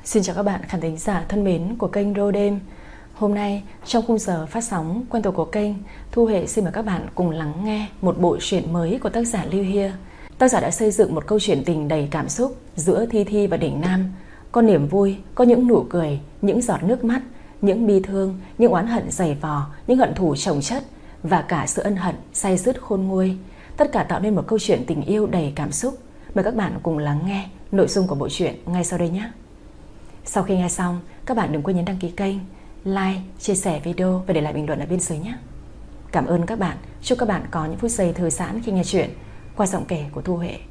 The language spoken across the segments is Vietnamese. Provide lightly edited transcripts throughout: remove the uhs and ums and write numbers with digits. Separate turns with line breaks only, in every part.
Xin chào các bạn khán thính giả thân mến của kênh Rô Đêm. Hôm nay trong khung giờ phát sóng quen thuộc của kênh, Thu Huệ xin mời các bạn cùng lắng nghe một bộ truyện mới của tác giả Lưu Hia. Tác giả đã xây dựng một câu chuyện tình đầy cảm xúc giữa Thi Thi và Đỉnh Nam. Có niềm vui, có những nụ cười, những giọt nước mắt, những bi thương, những oán hận dày vò, những hận thù chồng chất và cả sự ân hận say sứt khôn nguôi. Tất cả tạo nên một câu chuyện tình yêu đầy cảm xúc. Mời các bạn cùng lắng nghe nội dung của bộ truyện ngay sau đây nhé. Sau khi nghe xong, các bạn đừng quên nhấn đăng ký kênh, like, chia sẻ video và để lại bình luận ở bên dưới nhé. Cảm ơn các bạn. Chúc các bạn có những phút giây thư giãn khi nghe chuyện qua giọng kể của Thu Huệ.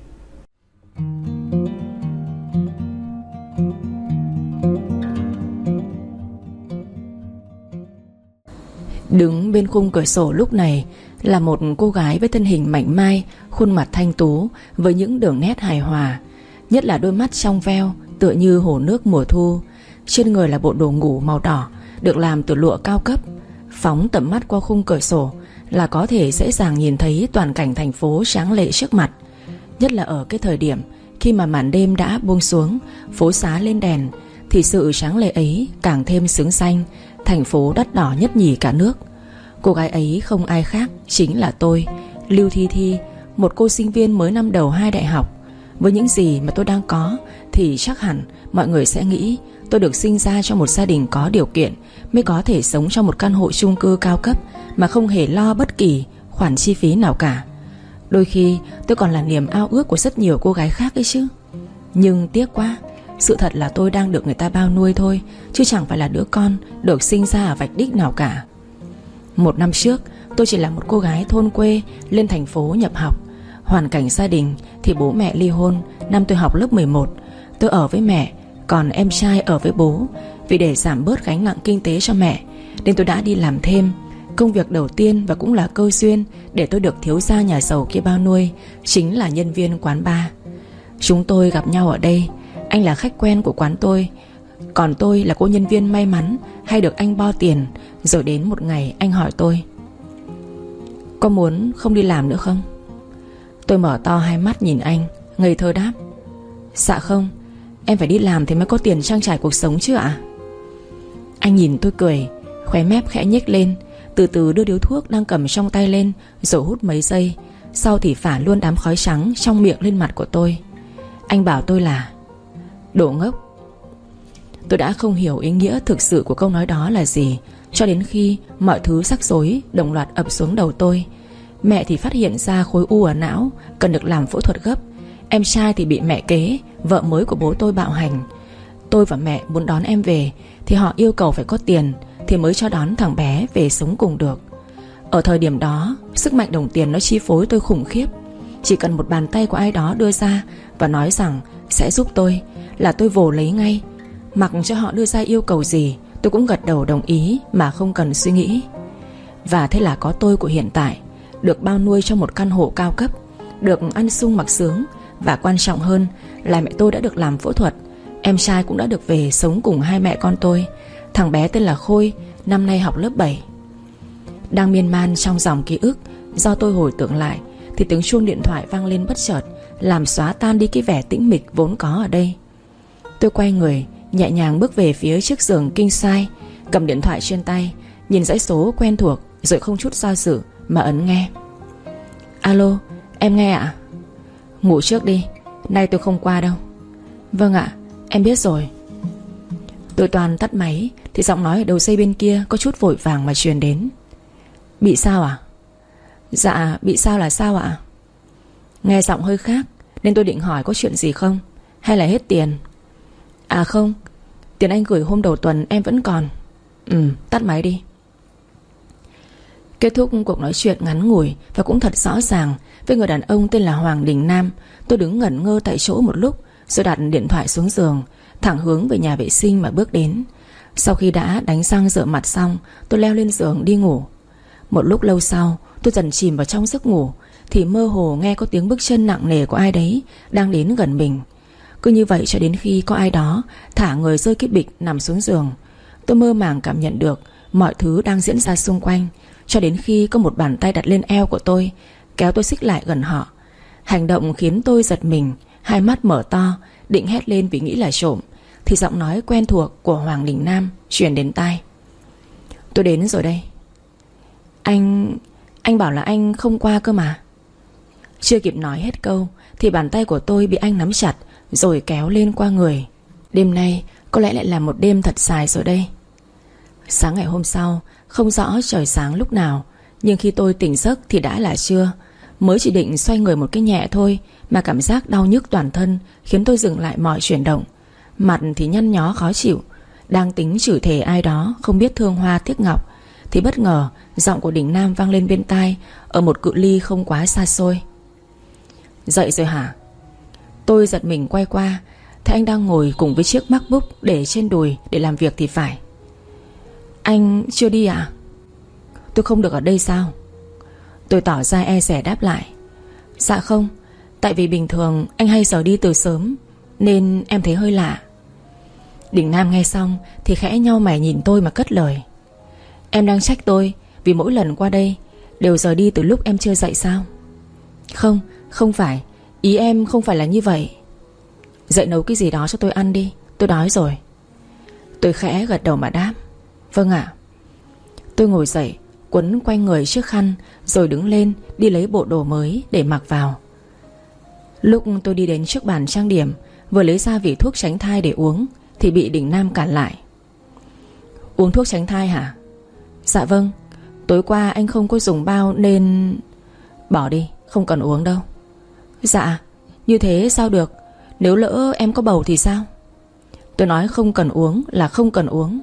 Đứng bên khung cửa sổ lúc này là một cô gái với thân hình mảnh mai, khuôn mặt thanh tú với những đường nét hài hòa, nhất là đôi mắt trong veo tựa như hồ nước mùa thu. Trên người là bộ đồ ngủ màu đỏ được làm từ lụa cao cấp. Phóng tầm mắt qua khung cửa sổ là có thể dễ dàng nhìn thấy toàn cảnh thành phố tráng lệ trước mặt. Nhất là ở cái thời điểm khi mà màn đêm đã buông xuống, phố xá lên đèn, thì sự tráng lệ ấy càng thêm xứng danh thành phố đắt đỏ nhất nhì cả nước. Cô gái ấy không ai khác chính là tôi, Lưu Thi Thi, một cô sinh viên mới năm đầu 2 đại học. Với những gì mà tôi đang có thì chắc hẳn mọi người sẽ nghĩ tôi được sinh ra trong một gia đình có điều kiện mới có thể sống trong một căn hộ chung cư cao cấp mà không hề lo bất kỳ khoản chi phí nào cả. Đôi khi tôi còn là niềm ao ước của rất nhiều cô gái khác ấy chứ. Nhưng tiếc quá, sự thật là tôi đang được người ta bao nuôi thôi, chứ chẳng phải là đứa con được sinh ra ở vạch đích nào cả. 1 năm trước tôi chỉ là một cô gái thôn quê lên thành phố nhập học. Hoàn cảnh gia đình thì bố mẹ ly hôn năm tôi học lớp 11. Tôi ở với mẹ, còn em trai ở với bố. Vì để giảm bớt gánh nặng kinh tế cho mẹ nên tôi đã đi làm thêm. Công việc đầu tiên và cũng là cơ duyên để tôi được thiếu gia nhà giàu kia bao nuôi chính là nhân viên quán bar. Chúng tôi gặp nhau ở đây. Anh là khách quen của quán tôi, còn tôi là cô nhân viên may mắn hay được anh bo tiền. Rồi đến một ngày anh hỏi tôi: "Có muốn không đi làm nữa không?" Tôi mở to hai mắt nhìn anh, ngây thơ đáp: "Dạ không, em phải đi làm thì mới có tiền trang trải cuộc sống chứ ạ." Anh nhìn tôi cười, khóe mép khẽ nhếch lên, từ từ đưa điếu thuốc đang cầm trong tay lên, rồi hút mấy giây. Sau thì phả luôn đám khói trắng trong miệng lên mặt của tôi. Anh bảo tôi là đồ ngốc. Tôi đã không hiểu ý nghĩa thực sự của câu nói đó là gì, cho đến khi mọi thứ rắc rối đồng loạt ập xuống đầu tôi. Mẹ thì phát hiện ra khối u ở não, cần được làm phẫu thuật gấp. Em trai thì bị mẹ kế, vợ mới của bố tôi bạo hành. Tôi và mẹ muốn đón em về thì họ yêu cầu phải có tiền thì mới cho đón thằng bé về sống cùng được. Ở thời điểm đó, sức mạnh đồng tiền nó chi phối tôi khủng khiếp. Chỉ cần một bàn tay của ai đó đưa ra và nói rằng sẽ giúp tôi là tôi vồ lấy ngay. Mặc cho họ đưa ra yêu cầu gì, tôi cũng gật đầu đồng ý mà không cần suy nghĩ. Và thế là có tôi của hiện tại, được bao nuôi trong một căn hộ cao cấp, được ăn sung mặc sướng, và quan trọng hơn là mẹ tôi đã được làm phẫu thuật. Em trai cũng đã được về sống cùng hai mẹ con tôi. Thằng bé tên là Khôi, năm nay học lớp 7. Đang miên man trong dòng ký ức do tôi hồi tưởng lại thì tiếng chuông điện thoại vang lên bất chợt, làm xóa tan đi cái vẻ tĩnh mịch vốn có ở đây. Tôi quay người, nhẹ nhàng bước về phía chiếc giường king size, cầm điện thoại trên tay, nhìn dãy số quen thuộc, rồi không chút do dự mà ấn nghe. "Alo, em nghe ạ?" "Ngủ trước đi, nay tôi không qua đâu." "Vâng ạ, em biết rồi." Tôi toàn tắt máy thì giọng nói ở đầu dây bên kia có chút vội vàng mà truyền đến: "Bị sao à?" "Dạ, bị sao là sao ạ?" Nghe giọng hơi khác nên tôi định hỏi có chuyện gì không, hay là hết tiền. "À không, tiền anh gửi hôm đầu tuần em vẫn còn." Tắt máy đi." Kết thúc cuộc nói chuyện ngắn ngủi và cũng thật rõ ràng với người đàn ông tên là Hoàng Đình Nam, tôi đứng ngẩn ngơ tại chỗ một lúc, rồi đặt điện thoại xuống giường, thẳng hướng về nhà vệ sinh mà bước đến. Sau khi đã đánh răng rửa mặt xong, tôi leo lên giường đi ngủ. Một lúc lâu sau, tôi dần chìm vào trong giấc ngủ thì mơ hồ nghe có tiếng bước chân nặng nề của ai đấy đang đến gần mình. Cứ như vậy cho đến khi có ai đó thả người rơi cái bịch nằm xuống giường. Tôi mơ màng cảm nhận được mọi thứ đang diễn ra xung quanh, cho đến khi có một bàn tay đặt lên eo của tôi, kéo tôi xích lại gần họ. Hành động khiến tôi giật mình, hai mắt mở to, định hét lên vì nghĩ là trộm, thì giọng nói quen thuộc của Hoàng Đình Nam truyền đến tai. Tôi đến rồi đây. Anh bảo là anh không qua cơ mà. Chưa kịp nói hết câu thì bàn tay của tôi bị anh nắm chặt rồi kéo lên qua người. Đêm nay có lẽ lại là một đêm thật dài rồi đây. Sáng ngày hôm sau, không rõ trời sáng lúc nào, nhưng khi tôi tỉnh giấc thì đã là trưa. Mới chỉ định xoay người một cái nhẹ thôi mà cảm giác đau nhức toàn thân khiến tôi dừng lại mọi chuyển động. Mặt thì nhăn nhó khó chịu. Đang tính chửi thề ai đó không biết thương hoa tiếc ngọc thì bất ngờ giọng của Đình Nam vang lên bên tai ở một cự ly không quá xa xôi. Dậy rồi hả? Tôi giật mình quay qua, thấy anh đang ngồi cùng với chiếc MacBook để trên đùi để làm việc thì phải. Anh chưa đi à? Tôi không được ở đây sao? Tôi tỏ ra e dè đáp lại. Dạ không, tại vì bình thường anh hay giờ đi từ sớm nên em thấy hơi lạ. Đình Nam nghe xong thì khẽ nhau mày nhìn tôi mà cất lời. Em đang trách tôi vì mỗi lần qua đây đều giờ đi từ lúc em chưa dậy sao? Không, không phải. Ý em không phải là như vậy. Dậy nấu cái gì đó cho tôi ăn đi, tôi đói rồi. Tôi khẽ gật đầu mà đáp. Vâng ạ. Tôi ngồi dậy, quấn quanh người chiếc khăn rồi đứng lên đi lấy bộ đồ mới để mặc vào. Lúc tôi đi đến trước bàn trang điểm, vừa lấy ra vỉ thuốc tránh thai để uống thì bị Đình Nam cản lại. Uống thuốc tránh thai hả? Dạ vâng. Tối qua anh không có dùng bao nên... Bỏ đi, không cần uống đâu. Dạ, như thế sao được? Nếu lỡ em có bầu thì sao? Tôi nói không cần uống là không cần uống.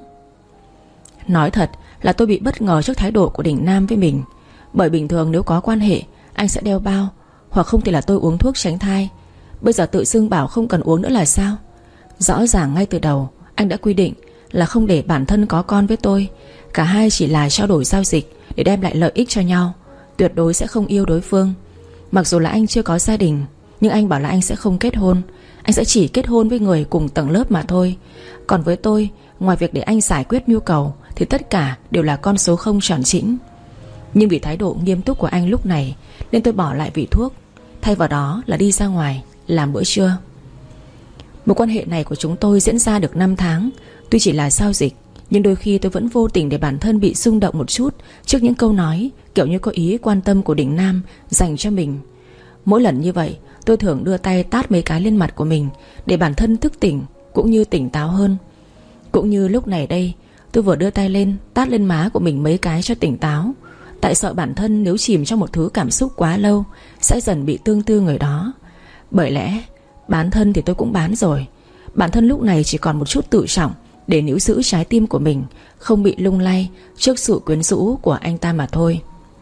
Nói thật là tôi bị bất ngờ trước thái độ của Đình Nam với mình. Bởi bình thường nếu có quan hệ anh sẽ đeo bao, hoặc không thì là tôi uống thuốc tránh thai. Bây giờ tự xưng bảo không cần uống nữa là sao? Rõ ràng ngay từ đầu anh đã quy định là không để bản thân có con với tôi. Cả hai chỉ là trao đổi giao dịch để đem lại lợi ích cho nhau, tuyệt đối sẽ không yêu đối phương. Mặc dù là anh chưa có gia đình, nhưng anh bảo là anh sẽ không kết hôn. Anh sẽ chỉ kết hôn với người cùng tầng lớp mà thôi. Còn với tôi, ngoài việc để anh giải quyết nhu cầu thì tất cả đều là con số không tròn chỉnh. Nhưng vì thái độ nghiêm túc của anh lúc này nên tôi bỏ lại vị thuốc, thay vào đó là đi ra ngoài làm bữa trưa. Mối quan hệ này của chúng tôi diễn ra được 5 tháng. Tuy chỉ là giao dịch, nhưng đôi khi tôi vẫn vô tình để bản thân bị rung động một chút trước những câu nói kiểu như có ý quan tâm của Đình Nam dành cho mình. Mỗi lần như vậy tôi thường đưa tay tát mấy cái lên mặt của mình để bản thân thức tỉnh cũng như tỉnh táo hơn. Cũng như lúc này đây, tôi vừa đưa tay lên tát lên má của mình mấy cái cho tỉnh táo. Tại sợ bản thân nếu chìm trong một thứ cảm xúc quá lâu sẽ dần bị tương tư người đó. Bởi lẽ bán thân thì tôi cũng bán rồi. Bản thân lúc này chỉ còn một chút tự trọng để níu giữ trái tim của mình không bị lung lay trước sự quyến rũ của anh ta mà thôi.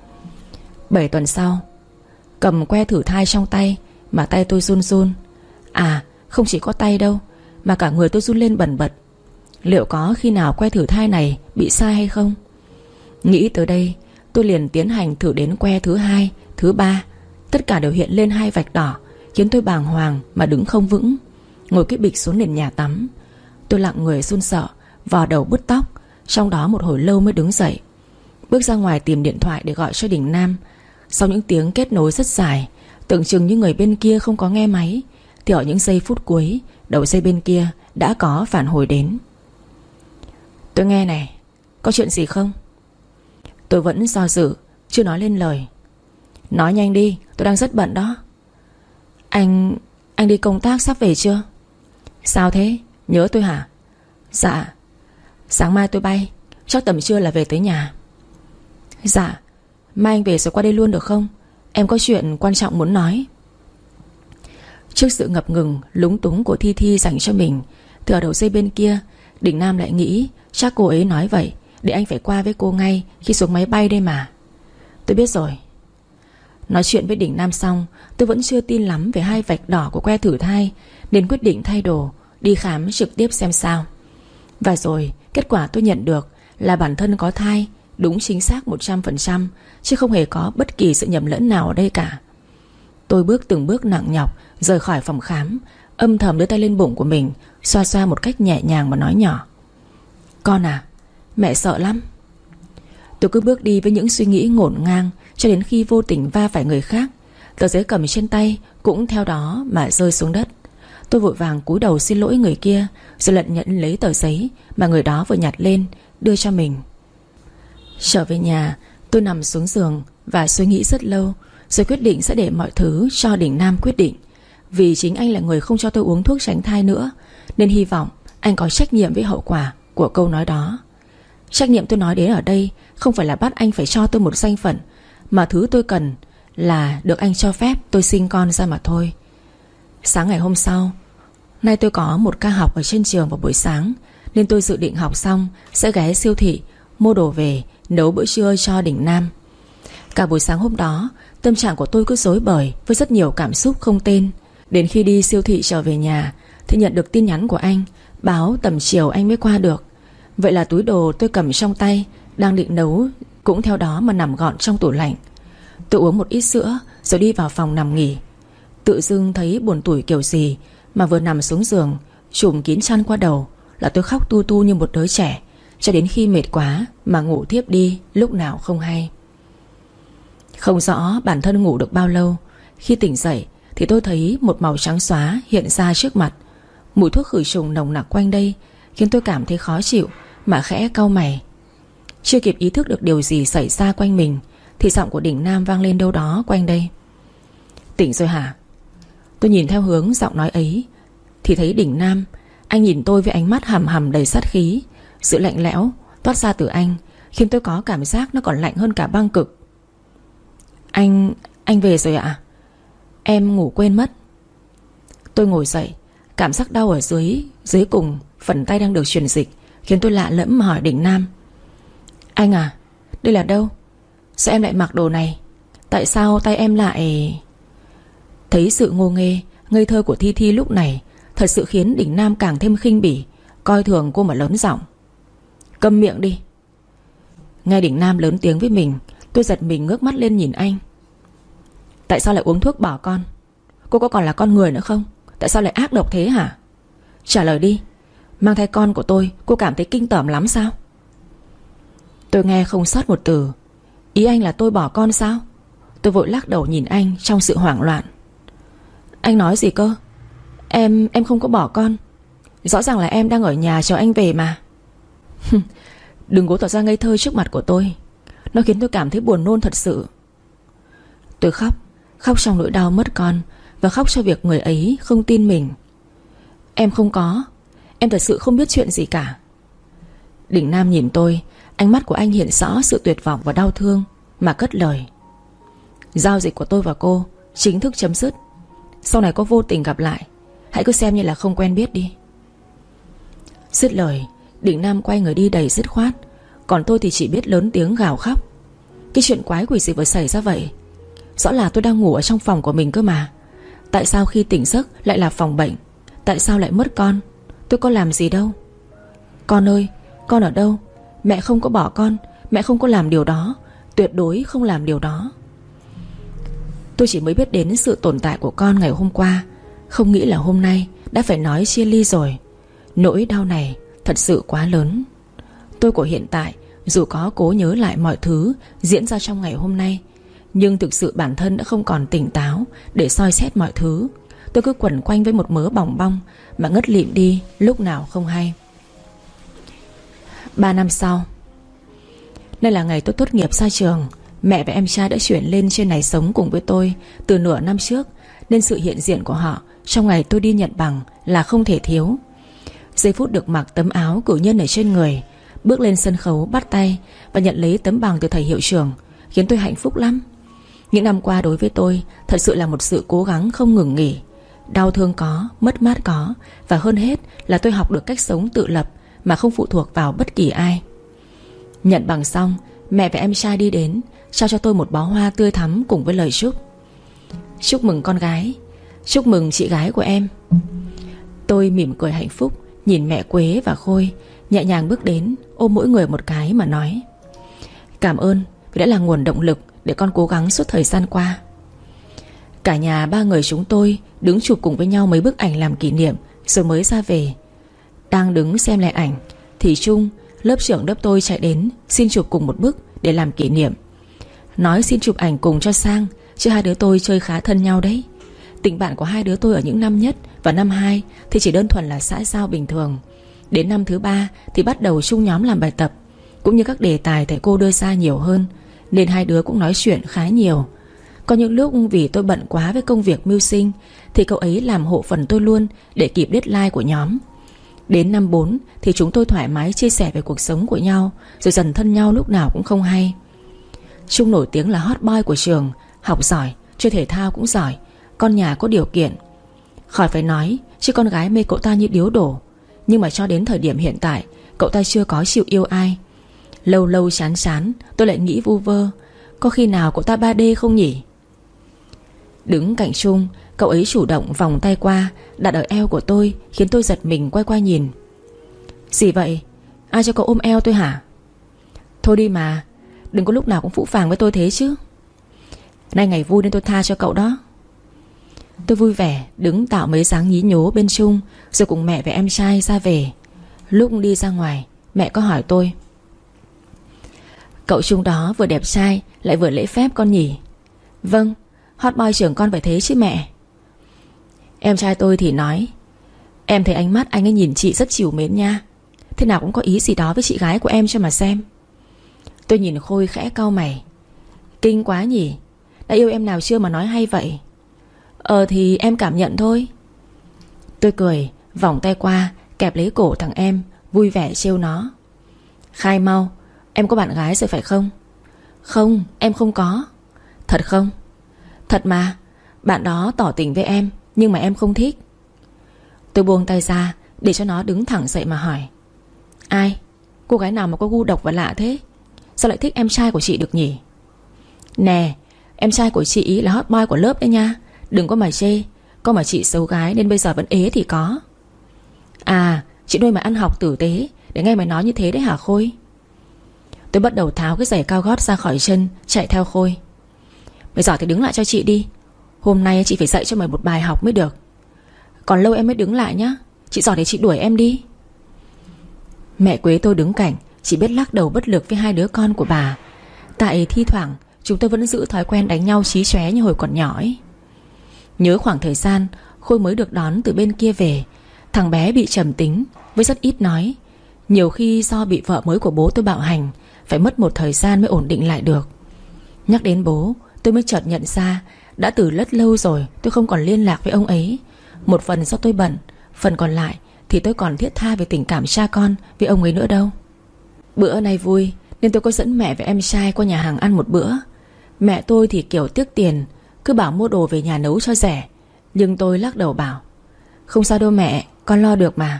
7 tuần sau, cầm que thử thai trong tay mà tay tôi run run. À, không chỉ có tay đâu mà cả người tôi run lên bần bật. Liệu có khi nào que thử thai này bị sai hay không? Nghĩ tới đây, tôi liền tiến hành thử đến que thứ 2, thứ 3. Tất cả đều hiện lên 2 vạch đỏ, khiến tôi bàng hoàng mà đứng không vững. Ngồi cái bịch xuống nền nhà tắm. Tôi lặng người run sợ, vò đầu bứt tóc. Trong đó một hồi lâu mới đứng dậy, bước ra ngoài tìm điện thoại để gọi cho Đình Nam. Sau những tiếng kết nối rất dài, tưởng chừng như người bên kia không có nghe máy, thì ở những giây phút cuối, đầu dây bên kia đã có phản hồi đến. Tôi nghe này, có chuyện gì không? Tôi vẫn do dự, chưa nói lên lời. Nói nhanh đi, tôi đang rất bận đó. Anh đi công tác sắp về chưa? Sao thế, nhớ tôi hả? Dạ, sáng mai tôi bay, chắc tầm trưa là về tới nhà. Dạ, mai anh về rồi qua đây luôn được không? Em có chuyện quan trọng muốn nói. Trước sự ngập ngừng, lúng túng của Thi Thi dành cho mình, từ ở đầu dây bên kia, Đình Nam lại nghĩ chắc cô ấy nói vậy để anh phải qua với cô ngay khi xuống máy bay đây mà. Tôi biết rồi. Nói chuyện với Đình Nam xong, tôi vẫn chưa tin lắm về 2 vạch đỏ của que thử thai, nên quyết định thay đồ, đi khám trực tiếp xem sao. Và rồi kết quả tôi nhận được là bản thân có thai, đúng chính xác 100%, chứ không hề có bất kỳ sự nhầm lẫn nào ở đây cả. Tôi bước từng bước nặng nhọc rời khỏi phòng khám, âm thầm đưa tay lên bụng của mình, xoa xoa một cách nhẹ nhàng và nói nhỏ. Con à, mẹ sợ lắm. Tôi cứ bước đi với những suy nghĩ ngổn ngang cho đến khi vô tình va phải người khác. Tờ giấy cầm trên tay cũng theo đó mà rơi xuống đất. Tôi vội vàng cúi đầu xin lỗi người kia, rồi lận nhận lấy tờ giấy mà người đó vừa nhặt lên, đưa cho mình. Trở về nhà, tôi nằm xuống giường và suy nghĩ rất lâu, rồi quyết định sẽ để mọi thứ cho Đình Nam quyết định. Vì chính anh là người không cho tôi uống thuốc tránh thai nữa, nên hy vọng anh có trách nhiệm với hậu quả của câu nói đó. Trách nhiệm tôi nói đến ở đây không phải là bắt anh phải cho tôi một danh phận, mà thứ tôi cần là được anh cho phép tôi sinh con ra mà thôi. Sáng ngày hôm sau, nay tôi có một ca học ở trên trường vào buổi sáng, nên tôi dự định học xong sẽ ghé siêu thị mua đồ về nấu bữa trưa cho Đình Nam. Cả buổi sáng hôm đó, tâm trạng của tôi cứ rối bời với rất nhiều cảm xúc không tên. Đến khi đi siêu thị trở về nhà thì nhận được tin nhắn của anh, báo tầm chiều anh mới qua được. Vậy là túi đồ tôi cầm trong tay đang định nấu cũng theo đó mà nằm gọn trong tủ lạnh. Tôi uống một ít sữa rồi đi vào phòng nằm nghỉ. Tự dưng thấy buồn tủi kiểu gì mà vừa nằm xuống giường trùm kín chăn qua đầu là tôi khóc tu tu như một đứa trẻ, cho đến khi mệt quá mà ngủ thiếp đi lúc nào không hay. Không rõ bản thân ngủ được bao lâu, khi tỉnh dậy thì tôi thấy một màu trắng xóa hiện ra trước mặt. Mùi thuốc khử trùng nồng nặc quanh đây khiến tôi cảm thấy khó chịu mà khẽ cau mày. Chưa kịp ý thức được điều gì xảy ra quanh mình thì giọng của Đình Nam vang lên đâu đó quanh đây. Tỉnh rồi hả? Tôi nhìn theo hướng giọng nói ấy thì thấy Đình Nam. Anh nhìn tôi với ánh mắt hằm hằm đầy sát khí. Sự lạnh lẽo toát ra từ anh khiến tôi có cảm giác nó còn lạnh hơn cả băng cực. Anh về rồi ạ? Em ngủ quên mất. Tôi ngồi dậy, cảm giác đau ở dưới cùng phần tay đang được truyền dịch khiến tôi lạ lẫm mà hỏi Đình Nam. Anh à, đây là đâu? Sao em lại mặc đồ này? Tại sao tay em lại... Thấy sự ngô nghê, ngây thơ của Thi Thi lúc này thật sự khiến Đình Nam càng thêm khinh bỉ, coi thường cô mà lớn giọng. Câm miệng đi. Nghe Đình Nam lớn tiếng với mình, tôi giật mình ngước mắt lên nhìn anh. Tại sao lại uống thuốc bỏ con? Cô có còn là con người nữa không? Tại sao lại ác độc thế hả? Trả lời đi. Mang thai con của tôi, cô cảm thấy kinh tởm lắm sao? Tôi nghe không sót một từ. Ý anh là tôi bỏ con sao? Tôi vội lắc đầu nhìn anh trong sự hoảng loạn. Anh nói gì cơ? Em không có bỏ con. Rõ ràng là em đang ở nhà chờ anh về mà. Đừng cố tỏ ra ngây thơ trước mặt của tôi. Nó khiến tôi cảm thấy buồn nôn thật sự. Tôi khóc trong nỗi đau mất con, và khóc cho việc người ấy không tin mình. Em không có. Em thật sự không biết chuyện gì cả. Đình Nam nhìn tôi, ánh mắt của anh hiện rõ sự tuyệt vọng và đau thương mà cất lời. Giao dịch của tôi và cô chính thức chấm dứt. Sau này có vô tình gặp lại, hãy cứ xem như là không quen biết đi. Dứt lời, Đình Nam quay người đi đầy dứt khoát. Còn tôi thì chỉ biết lớn tiếng gào khóc. Cái chuyện quái quỷ gì vừa xảy ra vậy? Rõ là tôi đang ngủ ở trong phòng của mình cơ mà. Tại sao khi tỉnh giấc lại là phòng bệnh? Tại sao lại mất con? Tôi có làm gì đâu. Con ơi, con ở đâu? Mẹ không có bỏ con. Mẹ không có làm điều đó. Tuyệt đối không làm điều đó. Tôi chỉ mới biết đến sự tồn tại của con ngày hôm qua, không nghĩ là hôm nay đã phải nói chia ly rồi. Nỗi đau này thật sự quá lớn. Tôi của hiện tại dù có cố nhớ lại mọi thứ diễn ra trong ngày hôm nay, nhưng thực sự bản thân đã không còn tỉnh táo để soi xét mọi thứ. Tôi cứ quẩn quanh với một mớ bòng bong mà ngất lịm đi lúc nào không hay. 3 năm sau, đây là ngày tôi tốt nghiệp ra trường. Mẹ và em trai đã chuyển lên trên này sống cùng với tôi từ nửa năm trước, nên sự hiện diện của họ trong ngày tôi đi nhận bằng là không thể thiếu. Giây phút được mặc tấm áo cử nhân ở trên người, bước lên sân khấu bắt tay và nhận lấy tấm bằng từ thầy hiệu trưởng khiến tôi hạnh phúc lắm. Những năm qua đối với tôi thật sự là một sự cố gắng không ngừng nghỉ. Đau thương có, mất mát có, và hơn hết là tôi học được cách sống tự lập mà không phụ thuộc vào bất kỳ ai. Nhận bằng xong, mẹ và em trai đi đến trao cho tôi một bó hoa tươi thắm cùng với lời chúc. Chúc mừng con gái. Chúc mừng chị gái của em. Tôi mỉm cười hạnh phúc nhìn mẹ Quế và Khôi, nhẹ nhàng bước đến ôm mỗi người một cái mà nói: Cảm ơn vì đã là nguồn động lực để con cố gắng suốt thời gian qua. Cả nhà 3 người chúng tôi đứng chụp cùng với nhau mấy bức ảnh làm kỷ niệm rồi mới ra về. Đang đứng xem lại ảnh thì Trung, lớp trưởng lớp tôi chạy đến xin chụp cùng một bức để làm kỷ niệm. Nói xin chụp ảnh cùng cho sang, chứ hai đứa tôi chơi khá thân nhau đấy. Tình bạn của hai đứa tôi ở những năm nhất và năm 2 thì chỉ đơn thuần là xã giao bình thường. Đến năm thứ 3 thì bắt đầu chung nhóm làm bài tập, cũng như các đề tài thầy cô đưa ra nhiều hơn, nên hai đứa cũng nói chuyện khá nhiều. Có những lúc vì tôi bận quá với công việc mưu sinh thì cậu ấy làm hộ phần tôi luôn để kịp deadline của nhóm. Đến năm 4 thì chúng tôi thoải mái chia sẻ về cuộc sống của nhau, rồi dần thân nhau lúc nào cũng không hay. Trung nổi tiếng là hot boy của trường, học giỏi, chơi thể thao cũng giỏi, con nhà có điều kiện. Khỏi phải nói, chứ con gái mê cậu ta như điếu đổ. Nhưng mà cho đến thời điểm hiện tại, cậu ta chưa có chịu yêu ai. Lâu lâu chán chán, tôi lại nghĩ vu vơ, có khi nào cậu ta 3D không nhỉ? Đứng cạnh Trung, cậu ấy chủ động vòng tay qua, đặt ở eo của tôi, khiến tôi giật mình quay qua nhìn. Gì vậy? Ai cho cậu ôm eo tôi hả? Thôi đi mà, đừng có lúc nào cũng phũ phàng với tôi thế chứ. Nay ngày vui nên tôi tha cho cậu đó. Tôi vui vẻ đứng tạo mấy dáng nhí nhố bên Trung, rồi cùng mẹ và em trai ra về. Lúc đi ra ngoài, mẹ có hỏi tôi: Cậu Trung đó vừa đẹp trai lại vừa lễ phép con nhỉ? Vâng, hot boy trưởng con phải thế chứ mẹ. Em trai tôi thì nói: Em thấy ánh mắt anh ấy nhìn chị rất trìu mến nha, thế nào cũng có ý gì đó với chị gái của em cho mà xem. Tôi nhìn Khôi khẽ cau mày: Kinh quá nhỉ, đã yêu em nào chưa mà nói hay vậy? Thì em cảm nhận thôi. Tôi cười, vòng tay qua kẹp lấy cổ thằng em, vui vẻ trêu nó: Khai mau, em có bạn gái rồi phải không? Không, em không có. Thật không? Thật mà, bạn đó tỏ tình với em, nhưng mà em không thích. Tôi buông tay ra để cho nó đứng thẳng dậy mà hỏi: Ai? Cô gái nào mà có gu độc và lạ thế? Sao lại thích em trai của chị được nhỉ? Nè, em trai của chị là hot boy của lớp đấy nha, đừng có mà chê. Có mà chị xấu gái nên bây giờ vẫn ế thì có. À, chị nuôi mà ăn học tử tế để nghe mày nói như thế đấy hả Khôi? Tôi bắt đầu tháo cái giày cao gót ra khỏi chân, chạy theo Khôi. Mày giỏi thì đứng lại cho chị đi. Hôm nay chị phải dạy cho mày một bài học mới được. Còn lâu em mới đứng lại nhá. Chị giỏi thì chị đuổi em đi. Mẹ Quế tôi đứng cạnh, chỉ biết lắc đầu bất lực với hai đứa con của bà. Tại thi thoảng chúng tôi vẫn giữ thói quen đánh nhau chí chóe như hồi còn nhỏ ấy. Nhớ khoảng thời gian Khôi mới được đón từ bên kia về. Thằng bé bị trầm tính, với rất ít nói. Nhiều khi do bị vợ mới của bố tôi bạo hành, phải mất một thời gian mới ổn định lại được. Nhắc đến bố, tôi mới chợt nhận ra đã từ rất lâu rồi tôi không còn liên lạc với ông ấy. Một phần do tôi bận, phần còn lại thì tôi còn thiết tha về tình cảm cha con với ông ấy nữa đâu. Bữa nay vui nên tôi có dẫn mẹ và em trai qua nhà hàng ăn một bữa. Mẹ tôi thì kiểu tiếc tiền, cứ bảo mua đồ về nhà nấu cho rẻ. Nhưng tôi lắc đầu bảo: Không sao đâu mẹ, con lo được mà.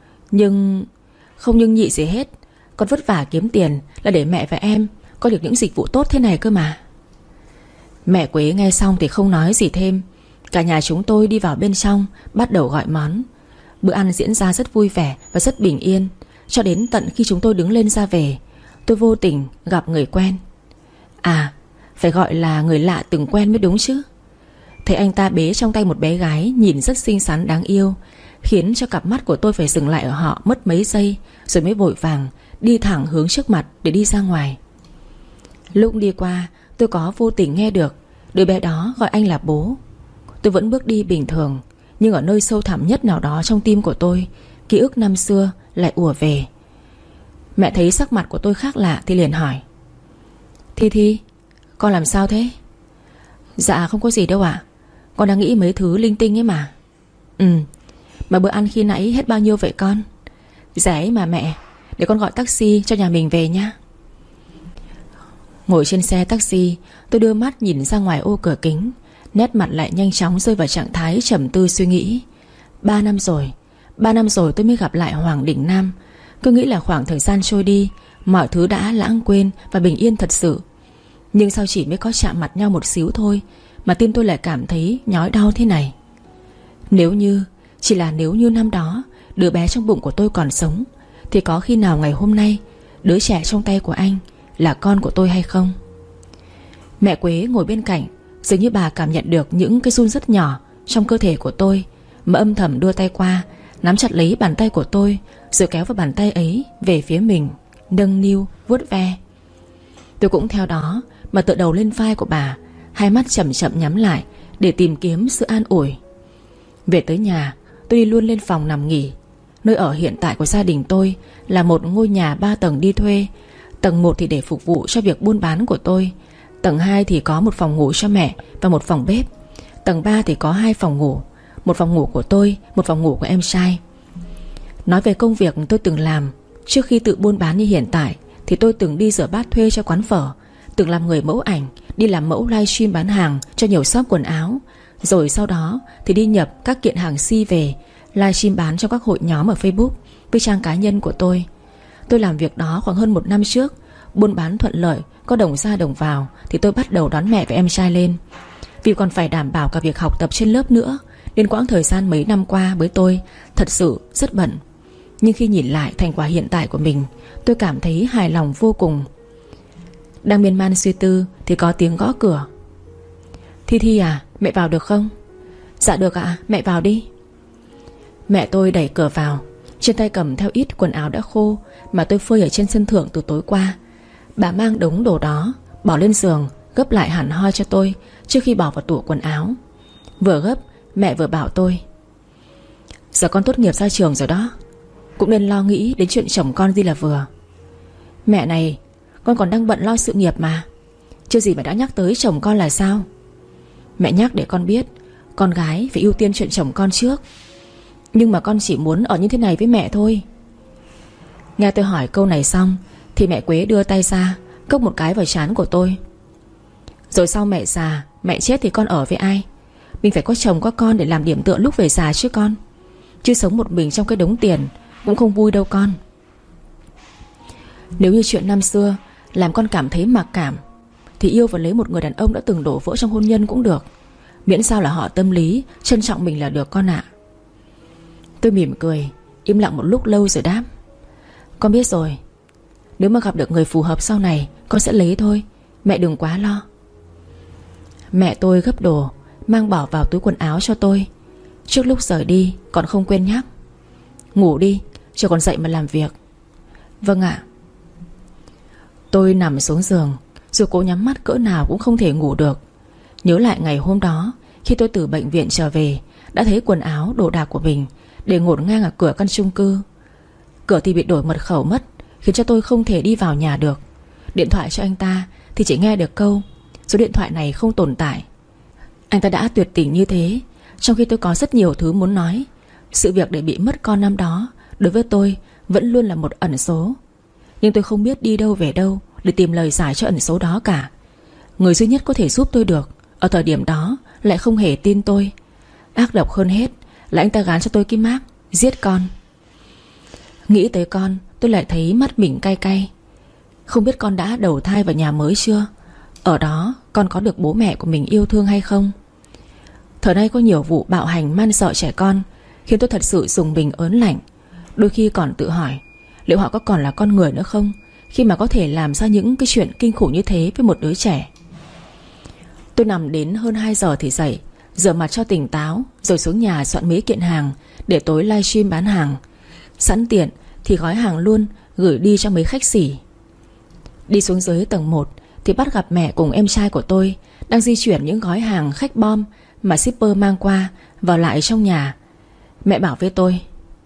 Không nhưng nhị gì hết. Con vất vả kiếm tiền là để mẹ và em có được những dịch vụ tốt thế này cơ mà. Mẹ Quế nghe xong thì không nói gì thêm. Cả nhà chúng tôi đi vào bên trong, bắt đầu gọi món. Bữa ăn diễn ra rất vui vẻ và rất bình yên. Cho đến tận khi chúng tôi đứng lên ra về, tôi vô tình gặp người quen. À, phải gọi là người lạ từng quen mới đúng chứ. Thấy anh ta bế trong tay một bé gái nhìn rất xinh xắn đáng yêu, khiến cho cặp mắt của tôi phải dừng lại ở họ mất mấy giây, rồi mới vội vàng đi thẳng hướng trước mặt để đi ra ngoài. Lúc đi qua, tôi có vô tình nghe được đứa bé đó gọi anh là bố. Tôi vẫn bước đi bình thường, nhưng ở nơi sâu thẳm nhất nào đó trong tim của tôi, ký ức năm xưa lại ùa về. Mẹ thấy sắc mặt của tôi khác lạ thì liền hỏi: Thi, con làm sao thế? Dạ không có gì đâu ạ. Con đang nghĩ mấy thứ linh tinh ấy mà. Mà bữa ăn khi nãy hết bao nhiêu vậy con? Rẻ ấy mà mẹ. Để con gọi taxi cho nhà mình về nha. Ngồi trên xe taxi, tôi đưa mắt nhìn ra ngoài ô cửa kính. Nét mặt lại nhanh chóng rơi vào trạng thái trầm tư suy nghĩ. 3 năm rồi tôi mới gặp lại Hoàng Đình Nam. Cứ nghĩ là khoảng thời gian trôi đi, mọi thứ đã lãng quên và bình yên thật sự. Nhưng sao chỉ mới có chạm mặt nhau một xíu thôi mà tim tôi lại cảm thấy nhói đau thế này. Chỉ là nếu như năm đó đứa bé trong bụng của tôi còn sống, thì có khi nào ngày hôm nay đứa trẻ trong tay của anh là con của tôi hay không? Mẹ Quế ngồi bên cạnh, dường như bà cảm nhận được những cái run rất nhỏ trong cơ thể của tôi, mà âm thầm đưa tay qua, nắm chặt lấy bàn tay của tôi, rồi kéo vào bàn tay ấy về phía mình, nâng niu vuốt ve. Tôi cũng theo đó mà tựa đầu lên vai của bà, hai mắt chậm chậm nhắm lại để tìm kiếm sự an ủi. Về tới nhà, tôi đi luôn lên phòng nằm nghỉ. Nơi ở hiện tại của gia đình tôi là một ngôi nhà 3 tầng đi thuê. Tầng 1 thì để phục vụ cho việc buôn bán của tôi. Tầng 2 thì có một phòng ngủ cho mẹ và một phòng bếp. Tầng 3 thì có 2 phòng ngủ, một phòng ngủ của tôi, một phòng ngủ của em trai. Nói về công việc tôi từng làm trước khi tự buôn bán như hiện tại, thì tôi từng đi rửa bát thuê cho quán phở, từng làm người mẫu ảnh, đi làm mẫu livestream bán hàng cho nhiều shop quần áo. Rồi sau đó thì đi nhập các kiện hàng si về, livestream bán trong các hội nhóm ở Facebook với trang cá nhân của tôi. Tôi làm việc đó khoảng hơn 1 năm trước. Buôn bán thuận lợi, có đồng ra đồng vào, thì tôi bắt đầu đón mẹ và em trai lên. Vì còn phải đảm bảo cả việc học tập trên lớp nữa, nên quãng thời gian mấy năm qua với tôi thật sự rất bận. Nhưng khi nhìn lại thành quả hiện tại của mình, tôi cảm thấy hài lòng vô cùng. Đang miên man suy tư thì có tiếng gõ cửa. Thi Thi à, mẹ vào được không? Dạ được ạ, mẹ vào đi. Mẹ tôi đẩy cửa vào, trên tay cầm theo ít quần áo đã khô mà tôi phơi ở trên sân thượng từ tối qua. Bà mang đống đồ đó bỏ lên giường, gấp lại hẳn hoi cho tôi trước khi bỏ vào tủ quần áo. Vừa gấp, mẹ vừa bảo tôi: giờ con tốt nghiệp ra trường rồi đó, cũng nên lo nghĩ đến chuyện chồng con đi là vừa. Mẹ này, con còn đang bận lo sự nghiệp mà, chưa gì mà đã nhắc tới chồng con là sao? Mẹ nhắc để con biết con gái phải ưu tiên chuyện chồng con trước. Nhưng mà con chỉ muốn ở như thế này với mẹ thôi. Nghe tôi hỏi câu này xong thì mẹ Quế đưa tay ra cốc một cái vào trán của tôi. Rồi sau mẹ già, mẹ chết thì con ở với ai? Mình phải có chồng có con để làm điểm tựa lúc về già chứ con. Chứ sống một mình trong cái đống tiền cũng không vui đâu con. Nếu như chuyện năm xưa làm con cảm thấy mặc cảm, thì yêu và lấy một người đàn ông đã từng đổ vỡ trong hôn nhân cũng được, miễn sao là họ tâm lý trân trọng mình là được con ạ. Tôi mỉm cười, im lặng một lúc lâu rồi đáp: con biết rồi. Nếu mà gặp được người phù hợp sau này, con sẽ lấy thôi, mẹ đừng quá lo. Mẹ tôi gấp đồ mang bỏ vào túi quần áo cho tôi. Trước lúc rời đi còn không quên nhắc: ngủ đi, chưa còn dậy mà làm việc. Vâng ạ. Tôi nằm xuống giường, dù cố nhắm mắt cỡ nào cũng không thể ngủ được. Nhớ lại ngày hôm đó, khi tôi từ bệnh viện trở về, đã thấy quần áo đồ đạc của mình để ngổn ngang ở cửa căn chung cư. Cửa thì bị đổi mật khẩu mất, khiến cho tôi không thể đi vào nhà được. Điện thoại cho anh ta thì chỉ nghe được câu: số điện thoại này không tồn tại. Anh ta đã tuyệt tình như thế, trong khi tôi có rất nhiều thứ muốn nói. Sự việc để bị mất con năm đó đối với tôi vẫn luôn là một ẩn số. Nhưng tôi không biết đi đâu về đâu để tìm lời giải cho ẩn số đó cả. Người duy nhất có thể giúp tôi được ở thời điểm đó lại không hề tin tôi. Ác độc hơn hết là anh ta gán cho tôi cái mác giết con. Nghĩ tới con, tôi lại thấy mắt mình cay cay. Không biết con đã đầu thai vào nhà mới chưa? Ở đó con có được bố mẹ của mình yêu thương hay không? Thời nay có nhiều vụ bạo hành man dợ trẻ con, khiến tôi thật sự rùng mình ớn lạnh. Đôi khi còn tự hỏi liệu họ có còn là con người nữa không, khi mà có thể làm ra những cái chuyện kinh khủng như thế với một đứa trẻ. Tôi nằm đến hơn 2 giờ thì dậy, rửa mặt cho tỉnh táo, rồi xuống nhà soạn mấy kiện hàng để tối livestream bán hàng. Sẵn tiện thì gói hàng luôn, gửi đi cho mấy khách sỉ. Đi xuống dưới tầng 1 thì bắt gặp mẹ cùng em trai của tôi đang di chuyển những gói hàng khách bom mà shipper mang qua vào lại trong nhà. Mẹ bảo với tôi: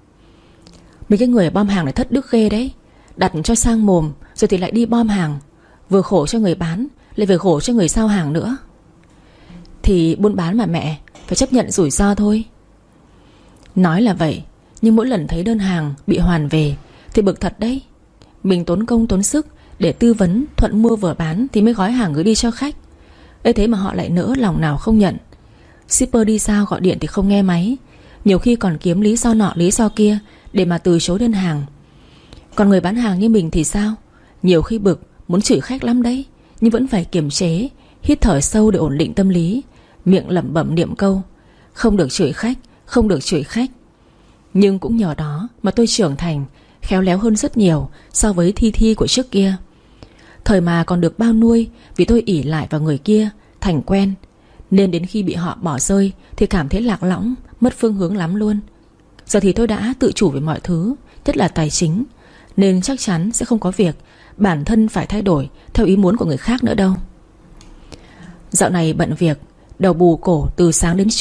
mấy cái người bom hàng này thất đức ghê đấy, đặt cho sang mồm rồi thì lại đi bom hàng, vừa khổ cho người bán lại vừa khổ cho người giao hàng nữa. Thì buôn bán mà mẹ, phải chấp nhận rủi ro thôi. Nói là vậy, nhưng mỗi lần thấy đơn hàng bị hoàn về thì bực thật đấy. Mình tốn công tốn sức để tư vấn thuận mua vừa bán thì mới gói hàng gửi đi cho khách. Ê thế mà họ lại nỡ lòng nào không nhận. Shipper đi sao gọi điện thì không nghe máy, nhiều khi còn kiếm lý do nọ lý do kia để mà từ chối đơn hàng. Còn người bán hàng như mình thì sao? Nhiều khi bực, muốn chửi khách lắm đấy, nhưng vẫn phải kiềm chế, hít thở sâu để ổn định tâm lý, miệng lẩm bẩm niệm câu: không được chửi khách, không được chửi khách. Nhưng cũng nhờ đó mà tôi trưởng thành, khéo léo hơn rất nhiều so với Thi Thi của trước kia. Thời mà còn được bao nuôi vì tôi ỷ lại vào người kia, thành quen, nên đến khi bị họ bỏ rơi thì cảm thấy lạc lõng, mất phương hướng lắm luôn. Giờ thì tôi đã tự chủ về mọi thứ, nhất là tài chính, nên chắc chắn sẽ không có việc bản thân phải thay đổi theo ý muốn của người khác nữa đâu. Dạo này bận việc, đầu bù cổ từ sáng đến trưa,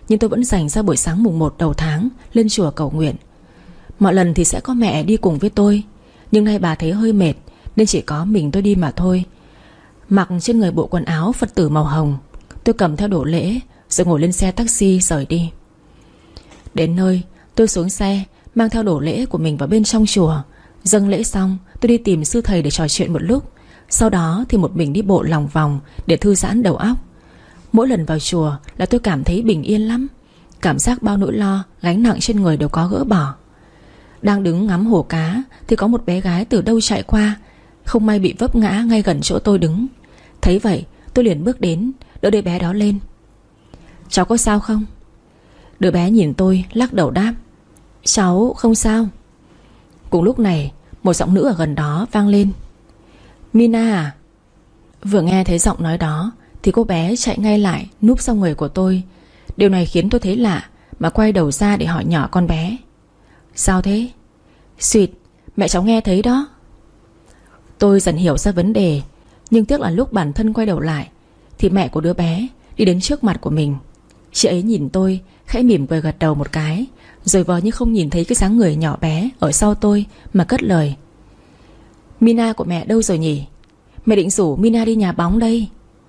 nhưng tôi vẫn dành ra buổi sáng mùng 1 đầu tháng lên chùa cầu nguyện. Mọi lần thì sẽ có mẹ đi cùng với tôi, nhưng nay bà thấy hơi mệt nên chỉ có mình tôi đi mà thôi. Mặc trên người bộ quần áo Phật tử màu hồng, tôi cầm theo đồ lễ rồi ngồi lên xe taxi rời đi. Đến nơi tôi xuống xe, mang theo đồ lễ của mình vào bên trong chùa. Dâng lễ xong, tôi đi tìm sư thầy để trò chuyện một lúc. Sau đó thì một mình đi bộ lòng vòng để thư giãn đầu óc. Mỗi lần vào chùa là tôi cảm thấy bình yên lắm. Cảm giác bao nỗi lo, gánh nặng trên người đều có gỡ bỏ. Đang đứng ngắm hồ cá thì có một bé gái từ đâu chạy qua, không may bị vấp ngã ngay gần chỗ tôi đứng. Thấy vậy tôi liền bước đến, đỡ đứa bé đó lên. Cháu có sao không? Đứa bé nhìn tôi lắc đầu đáp: Cháu không sao. Cùng lúc này một giọng nữ ở gần đó vang lên: Mina à? Vừa nghe thấy giọng nói đó thì cô bé chạy ngay lại, núp sau người của tôi. Điều này khiến tôi thấy lạ, mà quay đầu ra để hỏi nhỏ con bé: Sao thế? Xuyệt, mẹ cháu nghe thấy đó. Tôi dần hiểu ra vấn đề, nhưng tiếc là lúc bản thân quay đầu lại thì mẹ của đứa bé đi đến trước mặt của mình. Chị ấy nhìn tôi, khẽ mỉm cười gật đầu một cái, rồi vờ như không nhìn thấy cái dáng người nhỏ bé ở sau tôi mà cất lời: Mina của mẹ đâu rồi nhỉ? Mẹ định rủ Mina đi nhà bóng đây.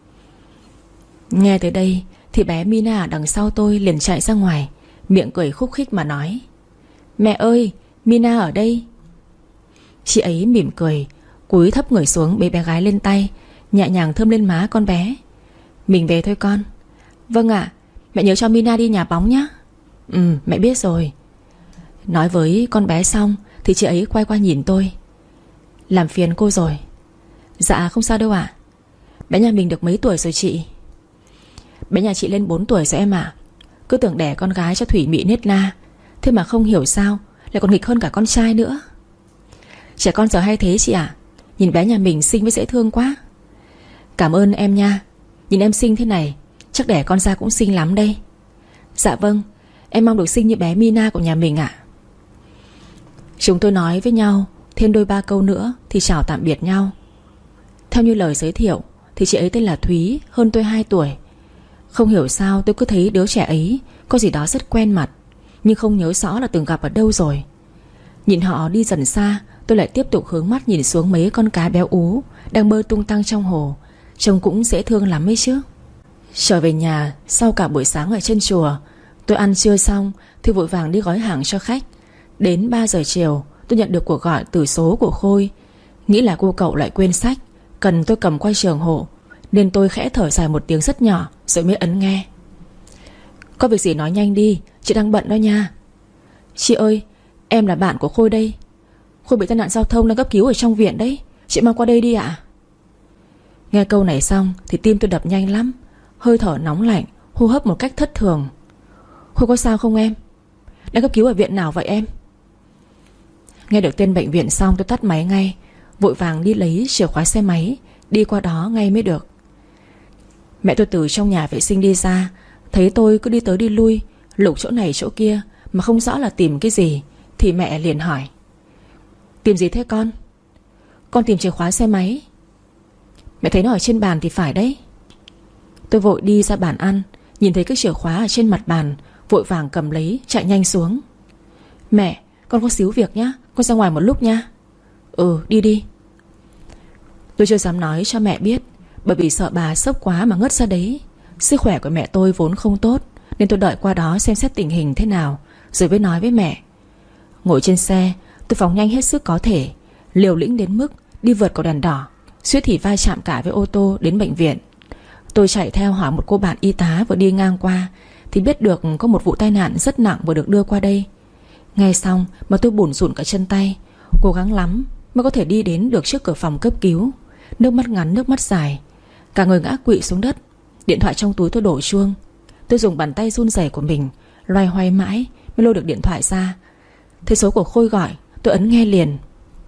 Nghe tới đây thì bé Mina ở đằng sau tôi liền chạy ra ngoài, miệng cười khúc khích mà nói: Mẹ ơi, Mina ở đây. Chị ấy mỉm cười, cúi thấp người xuống bế bé gái lên tay, nhẹ nhàng thơm lên má con bé. Mình về thôi con. Vâng ạ, mẹ nhớ cho Mina đi nhà bóng nhé. Mẹ biết rồi. Nói với con bé xong thì chị ấy quay qua nhìn tôi: Làm phiền cô rồi. Dạ không sao đâu ạ. Bé nhà mình được mấy tuổi rồi chị? Bé nhà chị lên 4 tuổi rồi em ạ. Cứ tưởng đẻ con gái cho thủy mị nết na, thế mà không hiểu sao lại còn nghịch hơn cả con trai nữa. Trẻ con giờ hay thế chị ạ. Nhìn bé nhà mình xinh với dễ thương quá. Cảm ơn em nha. Nhìn em xinh thế này chắc đẻ con ra cũng xinh lắm đây. Dạ vâng, em mong được xinh như bé Mina của nhà mình ạ. Chúng tôi nói với nhau thêm đôi ba câu nữa thì chào tạm biệt nhau. Theo như lời giới thiệu thì chị ấy tên là Thúy, hơn tôi 2 tuổi. Không hiểu sao tôi cứ thấy đứa trẻ ấy có gì đó rất quen mặt, nhưng không nhớ rõ là từng gặp ở đâu rồi. Nhìn họ đi dần xa, tôi lại tiếp tục hướng mắt nhìn xuống mấy con cá béo ú đang bơi tung tăng trong hồ. Trông cũng dễ thương lắm ấy chứ. Trở về nhà sau cả buổi sáng ở trên chùa, tôi ăn trưa xong thì vội vàng đi gói hàng cho khách. Đến 3 giờ chiều tôi nhận được cuộc gọi từ số của Khôi. Nghĩ là cô cậu lại quên sách, cần tôi cầm qua trường hộ, nên tôi khẽ thở dài một tiếng rất nhỏ rồi mới ấn nghe. Có việc gì nói nhanh đi, chị đang bận đó nha. Chị ơi, em là bạn của Khôi đây. Khôi bị tai nạn giao thông đang cấp cứu ở trong viện đấy, chị mang qua đây đi ạ. Nghe câu này xong thì tim tôi đập nhanh lắm, hơi thở nóng lạnh, hô hấp một cách thất thường. Khôi có sao không em? Đang cấp cứu ở viện nào vậy em? Nghe được tên bệnh viện xong tôi tắt máy ngay, vội vàng đi lấy chìa khóa xe máy, đi qua đó ngay mới được. Mẹ tôi từ trong nhà vệ sinh đi ra, thấy tôi cứ đi tới đi lui, lục chỗ này chỗ kia mà không rõ là tìm cái gì, thì mẹ liền hỏi: Tìm gì thế con? Con tìm chìa khóa xe máy. Mẹ thấy nó ở trên bàn thì phải đấy. Tôi vội đi ra bàn ăn, nhìn thấy cái chìa khóa ở trên mặt bàn, vội vàng cầm lấy chạy nhanh xuống. Mẹ, con có xíu việc nhá, con ra ngoài một lúc nha. Đi đi. Tôi chưa dám nói cho mẹ biết, bởi vì sợ bà sốc quá mà ngất ra đấy. Sức khỏe của mẹ tôi vốn không tốt, nên tôi đợi qua đó xem xét tình hình thế nào rồi mới nói với mẹ. Ngồi trên xe, tôi phóng nhanh hết sức có thể, liều lĩnh đến mức đi vượt cầu đèn đỏ, suýt thì va chạm cả với ô tô đến bệnh viện. Tôi chạy theo hỏi một cô bạn y tá vừa đi ngang qua thì biết được có một vụ tai nạn rất nặng vừa được đưa qua đây. Nghe xong mà tôi bủn rủn cả chân tay, cố gắng lắm mới có thể đi đến được trước cửa phòng cấp cứu. Nước mắt ngắn nước mắt dài, cả người ngã quỵ xuống đất. Điện thoại trong túi tôi đổ chuông. Tôi dùng bàn tay run rẩy của mình loay hoay mãi mới lôi được điện thoại ra. Thấy số của Khôi gọi, tôi ấn nghe liền.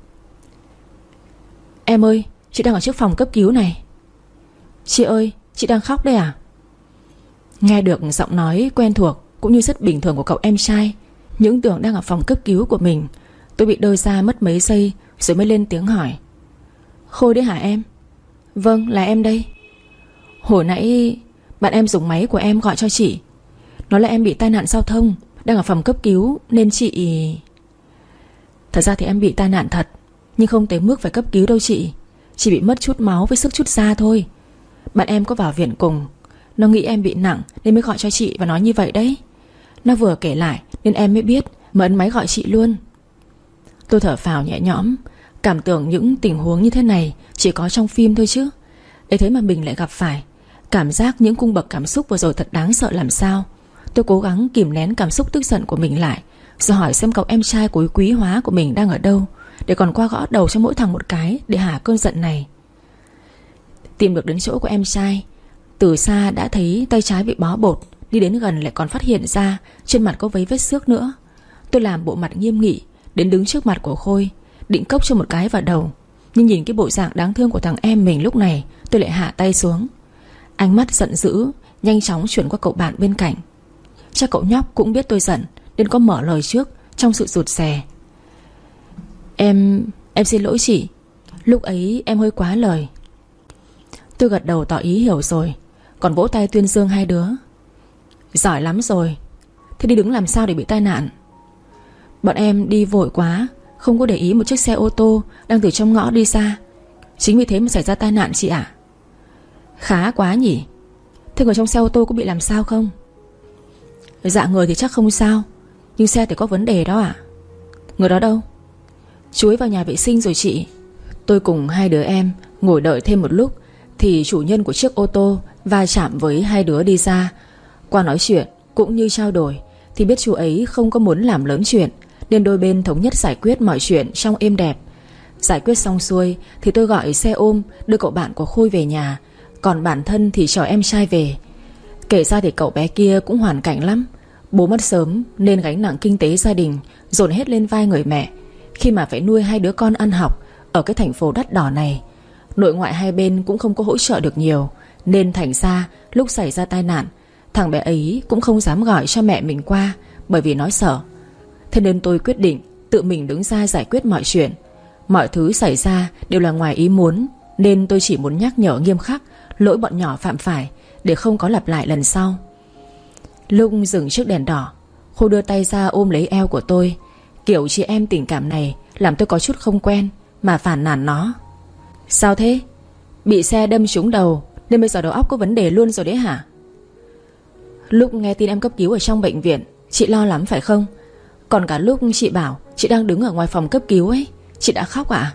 Em ơi, chị đang ở trước phòng cấp cứu này. Chị ơi, chị đang khóc đây à? Nghe được giọng nói quen thuộc cũng như rất bình thường của cậu em trai, những tưởng đang ở phòng cấp cứu của mình, tôi bị đơ ra mất mấy giây rồi mới lên tiếng hỏi. Khôi đấy hả em? Vâng, là em đây. Hồi nãy bạn em dùng máy của em gọi cho chị, Nói là em bị tai nạn giao thông, đang ở phòng cấp cứu nên chị... Thật ra thì em bị tai nạn thật, nhưng không tới mức phải cấp cứu đâu chị. Chỉ bị mất chút máu với sức chút da thôi. Bạn em có vào viện cùng. Nó nghĩ em bị nặng nên mới gọi cho chị và nói như vậy đấy. Nó vừa kể lại nên em mới biết, mà ấn máy gọi chị luôn. Tôi thở phào nhẹ nhõm, cảm tưởng những tình huống như thế này chỉ có trong phim thôi chứ. Ấy thế mà mình lại gặp phải. Cảm giác những cung bậc cảm xúc vừa rồi thật đáng sợ làm sao. Tôi cố gắng kìm nén cảm xúc tức giận của mình lại, rồi hỏi xem cậu em trai cuối quý hóa của mình đang ở đâu, để còn qua gõ đầu cho mỗi thằng một cái để hả cơn giận này. Tìm được đến chỗ của em trai, từ xa đã thấy tay trái bị bó bột. Đi đến gần lại còn phát hiện ra trên mặt có vấy vết xước nữa. Tôi làm bộ mặt nghiêm nghị, đến đứng trước mặt của Khôi, định cốc cho một cái vào đầu. Nhưng nhìn cái bộ dạng đáng thương của thằng em mình lúc này, tôi lại hạ tay xuống. Ánh mắt giận dữ nhanh chóng chuyển qua cậu bạn bên cạnh. Chắc cậu nhóc cũng biết tôi giận nên có mở lời trước trong sự rụt rè. Em xin lỗi chị, lúc ấy em hơi quá lời. Tôi gật đầu tỏ ý hiểu rồi, còn vỗ tay tuyên dương hai đứa. Giỏi lắm rồi. Thế đi đứng làm sao để bị tai nạn? Bọn em đi vội quá, không có để ý một chiếc xe ô tô đang từ trong ngõ đi xa. Chính vì thế mà xảy ra tai nạn chị ạ. Khá quá nhỉ. Thế người trong xe ô tô có bị làm sao không? Dạ người thì chắc không sao, nhưng xe thì có vấn đề đó ạ. Người đó đâu? Chú ấy vào nhà vệ sinh rồi chị. Tôi cùng hai đứa em ngồi đợi thêm một lúc thì chủ nhân của chiếc ô tô va chạm với hai đứa đi ra. Qua nói chuyện cũng như trao đổi thì biết chú ấy không có muốn làm lớn chuyện, nên đôi bên thống nhất giải quyết mọi chuyện trong êm đẹp. Giải quyết xong xuôi thì tôi gọi xe ôm đưa cậu bạn của Khôi về nhà, còn bản thân thì chở em trai về. Kể ra thì cậu bé kia cũng hoàn cảnh lắm. Bố mất sớm nên gánh nặng kinh tế gia đình dồn hết lên vai người mẹ, khi mà phải nuôi hai đứa con ăn học ở cái thành phố đắt đỏ này. Nội ngoại hai bên cũng không có hỗ trợ được nhiều, nên thành ra lúc xảy ra tai nạn, thằng bé ấy cũng không dám gọi cho mẹ mình qua, bởi vì nó sợ. Thế nên tôi quyết định tự mình đứng ra giải quyết mọi chuyện. Mọi thứ xảy ra đều là ngoài ý muốn, nên tôi chỉ muốn nhắc nhở nghiêm khắc lỗi bọn nhỏ phạm phải, để không có lặp lại lần sau. Lúc dừng trước đèn đỏ, Khôi đưa tay ra ôm lấy eo của tôi. Kiểu chị em tình cảm này làm tôi có chút không quen, mà phản nàn nó. Sao thế? Bị xe đâm trúng đầu nên bây giờ đầu óc có vấn đề luôn rồi đấy hả? Lúc nghe tin em cấp cứu ở trong bệnh viện, chị lo lắm phải không? Còn cả lúc chị bảo chị đang đứng ở ngoài phòng cấp cứu ấy, chị đã khóc à?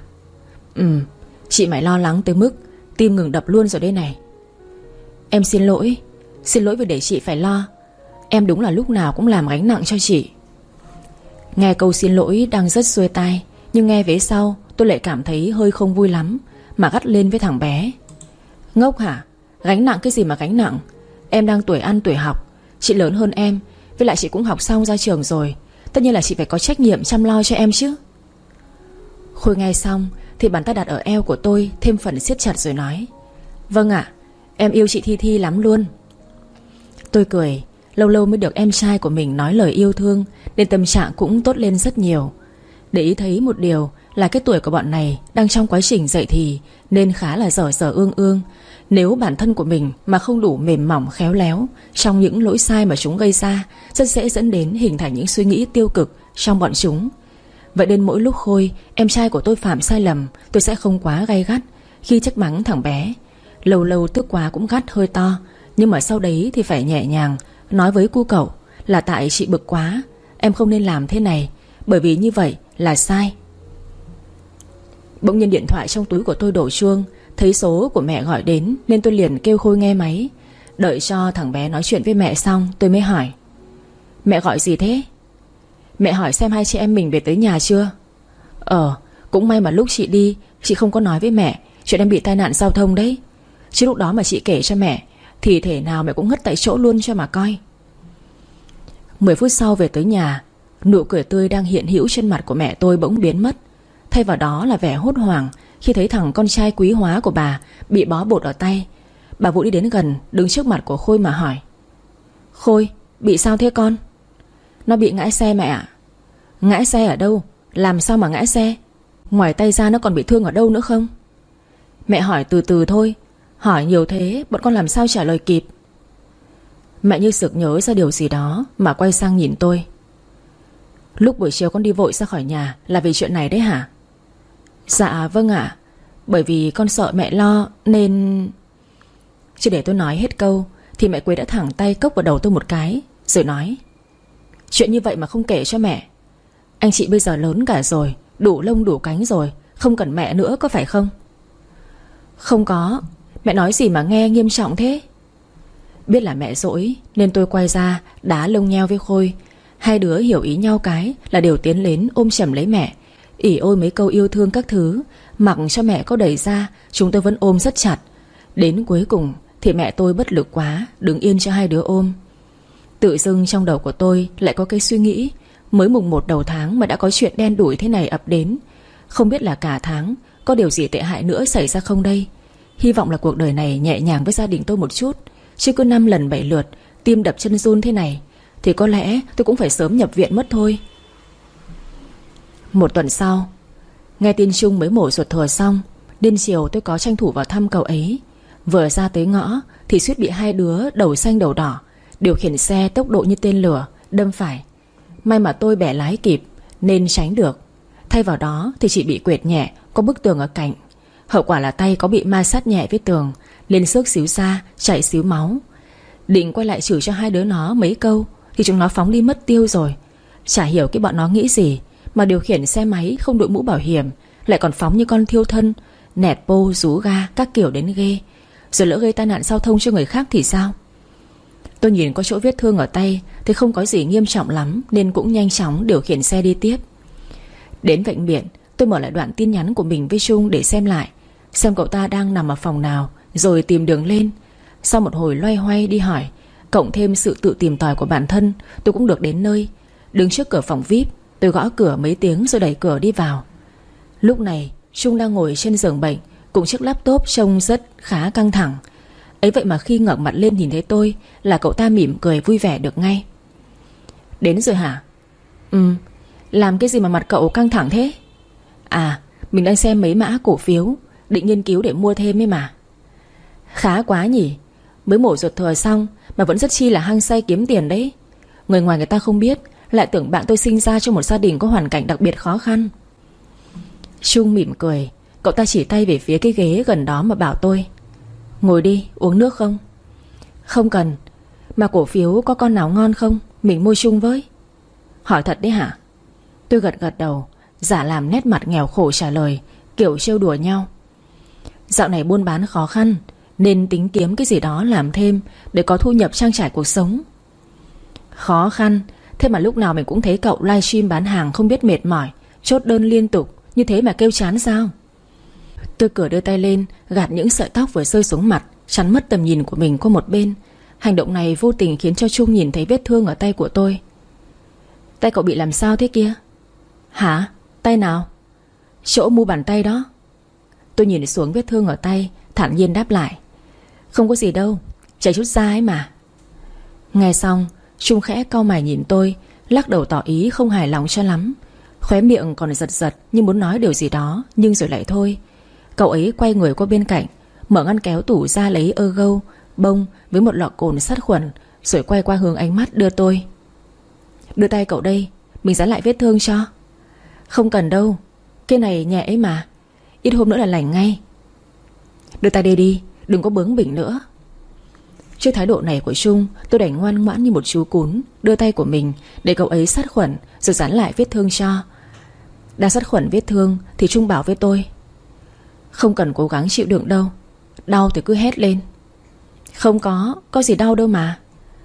Chị mày lo lắng tới mức tim ngừng đập luôn rồi đây này. Em xin lỗi vì để chị phải lo. Em đúng là lúc nào cũng làm gánh nặng cho chị. Nghe câu xin lỗi đang rất xuôi tai, nhưng nghe vế sau tôi lại cảm thấy hơi không vui lắm, mà gắt lên với thằng bé. Ngốc hả? Gánh nặng cái gì mà gánh nặng? Em đang tuổi ăn tuổi học, chị lớn hơn em, với lại chị cũng học xong ra trường rồi. Tất nhiên là chị phải có trách nhiệm chăm lo cho em chứ. Khôi nghe xong thì bàn tay đặt ở eo của tôi thêm phần siết chặt rồi nói: Vâng ạ, em yêu chị Thi Thi lắm luôn. Tôi cười, lâu lâu mới được em trai của mình nói lời yêu thương, nên tâm trạng cũng tốt lên rất nhiều. Để ý thấy một điều là cái tuổi của bọn này đang trong quá trình dậy thì, nên khá là dở dở ương ương. Nếu bản thân của mình mà không đủ mềm mỏng khéo léo trong những lỗi sai mà chúng gây ra, rất dễ dẫn đến hình thành những suy nghĩ tiêu cực trong bọn chúng. Vậy nên mỗi lúc Khôi, em trai của tôi phạm sai lầm, tôi sẽ không quá gay gắt khi trách mắng thằng bé. Lâu lâu tức quá cũng gắt hơi to, nhưng mà sau đấy thì phải nhẹ nhàng nói với cu cậu là tại chị bực quá, em không nên làm thế này, bởi vì như vậy là sai. Bỗng nhiên điện thoại trong túi của tôi đổ chuông. Thấy số của mẹ gọi đến nên tôi liền kêu Khôi nghe máy. Đợi cho thằng bé nói chuyện với mẹ xong, tôi mới hỏi: Mẹ gọi gì thế? Mẹ hỏi xem hai chị em mình về tới nhà chưa. Cũng may mà lúc chị đi, chị không có nói với mẹ chuyện em bị tai nạn giao thông đấy. Chứ lúc đó mà chị kể cho mẹ thì thể nào mẹ cũng ngất tại chỗ luôn cho mà coi. 10 phút sau về tới nhà, nụ cười tươi đang hiện hữu trên mặt của mẹ tôi bỗng biến mất. Thay vào đó là vẻ hốt hoảng khi thấy thằng con trai quý hóa của bà bị bó bột ở tay. Bà Vũ đi đến gần, đứng trước mặt của Khôi mà hỏi: Khôi, bị sao thế con? Nó bị ngã xe mẹ ạ. Ngã xe ở đâu? Làm sao mà ngã xe? Ngoài tay ra nó còn bị thương ở đâu nữa không? Mẹ hỏi từ từ thôi, hỏi nhiều thế bọn con làm sao trả lời kịp. Mẹ như sực nhớ ra điều gì đó mà quay sang nhìn tôi. Lúc buổi chiều con đi vội ra khỏi nhà là vì chuyện này đấy hả? Dạ vâng ạ. Bởi vì con sợ mẹ lo nên... Chưa để tôi nói hết câu thì mẹ Quế đã thẳng tay cốc vào đầu tôi một cái, rồi nói: Chuyện như vậy mà không kể cho mẹ. Anh chị bây giờ lớn cả rồi, đủ lông đủ cánh rồi, không cần mẹ nữa có phải không? Không có. Mẹ nói gì mà nghe nghiêm trọng thế? Biết là mẹ dỗi nên tôi quay ra đá lông nheo với Khôi. Hai đứa hiểu ý nhau cái là đều tiến đến ôm chầm lấy mẹ, ỉ ôi mấy câu yêu thương các thứ. Mặc cho mẹ có đẩy ra, chúng tôi vẫn ôm rất chặt. Đến cuối cùng thì mẹ tôi bất lực quá, đứng yên cho hai đứa ôm. Tự dưng trong đầu của tôi lại có cái suy nghĩ, mới mùng 1 đầu tháng mà đã có chuyện đen đủi thế này ập đến. Không biết là cả tháng có điều gì tệ hại nữa xảy ra không đây. Hy vọng là cuộc đời này nhẹ nhàng với gia đình tôi một chút, chứ cứ 5 lần 7 lượt tim đập chân run thế này thì có lẽ tôi cũng phải sớm nhập viện mất thôi. Một tuần sau, nghe tin Trung mới mổ ruột thừa xong, đến chiều tôi có tranh thủ vào thăm cậu ấy. Vừa ra tới ngõ thì suýt bị hai đứa đầu xanh đầu đỏ điều khiển xe tốc độ như tên lửa đâm phải. May mà tôi bẻ lái kịp nên tránh được. Thay vào đó thì chỉ bị quệt nhẹ, có bức tường ở cạnh. Hậu quả là tay có bị ma sát nhẹ với tường, lên xước xíu xa, chảy xíu máu. Định quay lại chửi cho hai đứa nó mấy câu thì chúng nó phóng đi mất tiêu rồi. Chả hiểu cái bọn nó nghĩ gì mà điều khiển xe máy không đội mũ bảo hiểm, lại còn phóng như con thiêu thân, nẹt bô rú ga các kiểu đến ghê. Rồi lỡ gây tai nạn giao thông cho người khác thì sao? Tôi nhìn có chỗ vết thương ở tay thì không có gì nghiêm trọng lắm, nên cũng nhanh chóng điều khiển xe đi tiếp. Đến bệnh viện, tôi mở lại đoạn tin nhắn của mình với Trung để xem lại, xem cậu ta đang nằm ở phòng nào, rồi tìm đường lên. Sau một hồi loay hoay đi hỏi, cộng thêm sự tự tìm tòi của bản thân, tôi cũng được đến nơi. Đứng trước cửa phòng VIP, tôi gõ cửa mấy tiếng rồi đẩy cửa đi vào. Lúc này Trung đang ngồi trên giường bệnh cùng chiếc laptop trông rất khá căng thẳng. Ấy vậy mà khi ngẩng mặt lên nhìn thấy tôi là cậu ta mỉm cười vui vẻ được ngay. Đến rồi hả? Làm cái gì mà mặt cậu căng thẳng thế? À, mình đang xem mấy mã cổ phiếu, định nghiên cứu để mua thêm ấy mà. Khá quá nhỉ. Mới mổ ruột thừa xong mà vẫn rất chi là hăng say kiếm tiền đấy. Người ngoài người ta không biết, lại tưởng bạn tôi sinh ra trong một gia đình có hoàn cảnh đặc biệt khó khăn. Trung mỉm cười. Cậu ta chỉ tay về phía cái ghế gần đó mà bảo tôi: Ngồi đi, uống nước không? Không cần. Mà cổ phiếu có con nào ngon không, mình mua chung với? Hỏi thật đấy hả? Tôi gật gật đầu, giả làm nét mặt nghèo khổ trả lời, kiểu trêu đùa nhau. Dạo này buôn bán khó khăn, nên tính kiếm cái gì đó làm thêm để có thu nhập trang trải cuộc sống. Khó khăn? Thế mà lúc nào mình cũng thấy cậu livestream bán hàng không biết mệt mỏi, chốt đơn liên tục, như thế mà kêu chán sao? Tôi cười đưa tay lên gạt những sợi tóc vừa rơi xuống mặt, chắn mất tầm nhìn của mình qua một bên. Hành động này vô tình khiến cho Trung nhìn thấy vết thương ở tay của tôi. Tay cậu bị làm sao thế kia? Hả? Tay nào? Chỗ mu bàn tay đó. Tôi nhìn xuống vết thương ở tay, thản nhiên đáp lại: Không có gì đâu, chảy chút da ấy mà. Nghe xong, Trung khẽ cau mày nhìn tôi, lắc đầu tỏ ý không hài lòng cho lắm. Khóe miệng còn giật giật như muốn nói điều gì đó, nhưng rồi lại thôi. Cậu ấy quay người qua bên cạnh, mở ngăn kéo tủ ra lấy ơ gâu, bông với một lọ cồn sát khuẩn, rồi quay qua hướng ánh mắt đưa tôi: Đưa tay cậu đây, mình dán lại vết thương cho. Không cần đâu, cái này nhẹ ấy mà, ít hôm nữa là lành ngay. Đưa tay đây đi, đừng có bướng bỉnh nữa. Trước thái độ này của Trung, tôi đành ngoan ngoãn như một chú cún, đưa tay của mình để cậu ấy sát khuẩn rồi dán lại vết thương cho. Đang sát khuẩn vết thương thì Trung bảo với tôi: Không cần cố gắng chịu đựng đâu, đau thì cứ hét lên. Không có gì đau đâu mà.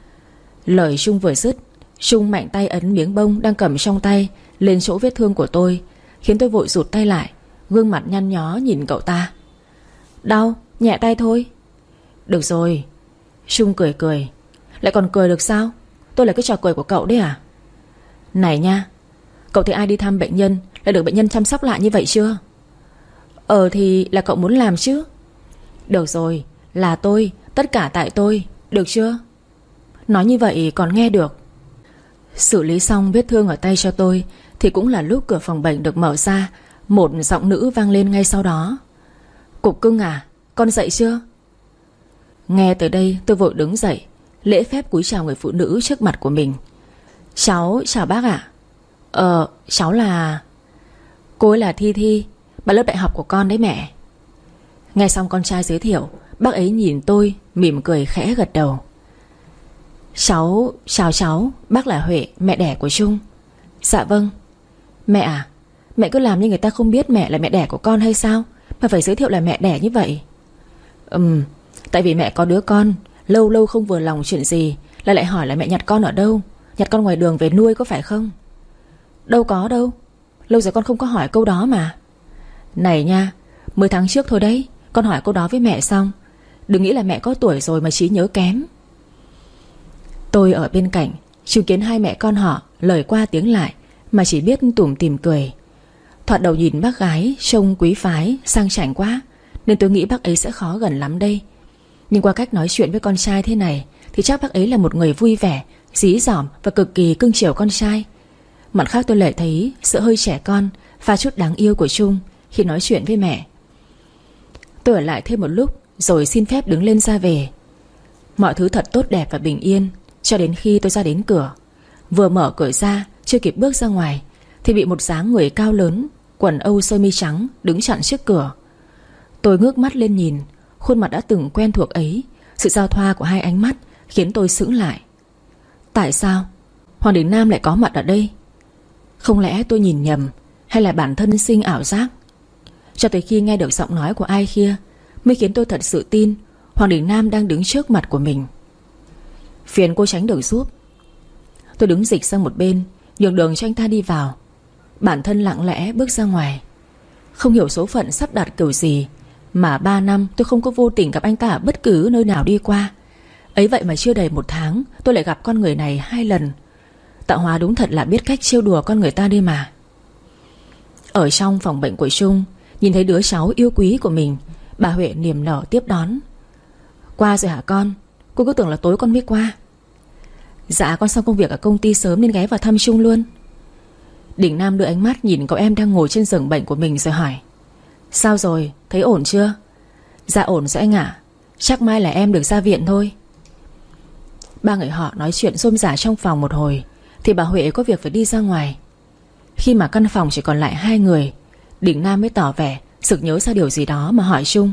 Lời Trung vừa dứt, Trung mạnh tay ấn miếng bông đang cầm trong tay lên chỗ vết thương của tôi, khiến tôi vội rụt tay lại, gương mặt nhăn nhó nhìn cậu ta. Đau, nhẹ tay thôi. Được rồi. Trung cười cười. Lại còn cười được sao? Tôi là cái trò cười của cậu đấy à? Này nha, cậu thấy ai đi thăm bệnh nhân lại được bệnh nhân chăm sóc lại như vậy chưa? Thì là cậu muốn làm chứ. Được rồi, là tôi, tất cả tại tôi, được chưa? Nói như vậy còn nghe được. Xử lý xong vết thương ở tay cho tôi thì cũng là lúc cửa phòng bệnh được mở ra. Một giọng nữ vang lên ngay sau đó: Cục cưng à, con dậy chưa? Nghe tới đây tôi vội đứng dậy, lễ phép cúi chào người phụ nữ trước mặt của mình. Cháu chào bác ạ. Cháu là... Cô ấy là Thi Thi, bạn lớp đại học của con đấy mẹ. Nghe xong con trai giới thiệu, bác ấy nhìn tôi mỉm cười khẽ gật đầu. Cháu chào cháu, bác là Huệ, mẹ đẻ của Trung. Dạ vâng. Mẹ à, mẹ cứ làm như người ta không biết mẹ là mẹ đẻ của con hay sao mà phải giới thiệu là mẹ đẻ như vậy? Tại vì mẹ có đứa con, lâu lâu không vừa lòng chuyện gì là lại hỏi là mẹ nhặt con ở đâu. Nhặt con ngoài đường về nuôi có phải không? Đâu có đâu, lâu rồi con không có hỏi câu đó mà. Này nha, 10 tháng trước thôi đấy, con hỏi câu đó với mẹ xong. Đừng nghĩ là mẹ có tuổi rồi mà trí nhớ kém. Tôi ở bên cạnh chứng kiến hai mẹ con họ lời qua tiếng lại mà chỉ biết tủm tỉm cười. Thoạt đầu nhìn bác gái trông quý phái, sang chảnh quá, nên tôi nghĩ bác ấy sẽ khó gần lắm đây. Nhưng qua cách nói chuyện với con trai thế này thì chắc bác ấy là một người vui vẻ, dí dỏm và cực kỳ cưng chiều con trai. Mặt khác tôi lại thấy sự hơi trẻ con pha chút đáng yêu của Trung khi nói chuyện với mẹ. Tôi ở lại thêm một lúc rồi xin phép đứng lên ra về. Mọi thứ thật tốt đẹp và bình yên cho đến khi tôi ra đến cửa. Vừa mở cửa ra, chưa kịp bước ra ngoài thì bị một dáng người cao lớn, quần âu sơ mi trắng đứng chặn trước cửa. Tôi ngước mắt lên nhìn, khuôn mặt đã từng quen thuộc ấy. Sự giao thoa của hai ánh mắt khiến tôi sững lại. Tại sao Hoàng Đình Nam lại có mặt ở đây? Không lẽ tôi nhìn nhầm, hay là bản thân sinh ảo giác? Cho tới khi nghe được giọng nói của ai kia mới khiến tôi thật sự tin Hoàng Đình Nam đang đứng trước mặt của mình. Phiền cô tránh đường giúp. Tôi đứng dịch sang một bên, nhường đường cho anh ta đi vào. Bản thân lặng lẽ bước ra ngoài. Không hiểu số phận sắp đặt kiểu gì mà 3 năm tôi không có vô tình gặp anh ta ở bất cứ nơi nào đi qua. Ấy vậy mà chưa đầy 1 tháng tôi lại gặp con người này 2 lần. Tạo hóa đúng thật là biết cách trêu đùa con người ta đi mà. Ở trong phòng bệnh của Trung, nhìn thấy đứa cháu yêu quý của mình, bà Huệ niềm nở tiếp đón. Qua rồi hả con? Cô cứ tưởng là tối con mới qua. Dạ con xong công việc ở công ty sớm nên ghé vào thăm Trung luôn. Đình Nam đưa ánh mắt nhìn cậu em đang ngồi trên giường bệnh của mình rồi hỏi. Sao rồi, thấy ổn chưa? Dạ ổn rồi anh ạ. Chắc mai là em được ra viện thôi. Ba người họ nói chuyện rôm rả trong phòng một hồi thì bà Huệ có việc phải đi ra ngoài. Khi mà căn phòng chỉ còn lại 2 người, Đình Nam mới tỏ vẻ sực nhớ ra điều gì đó mà hỏi Trung.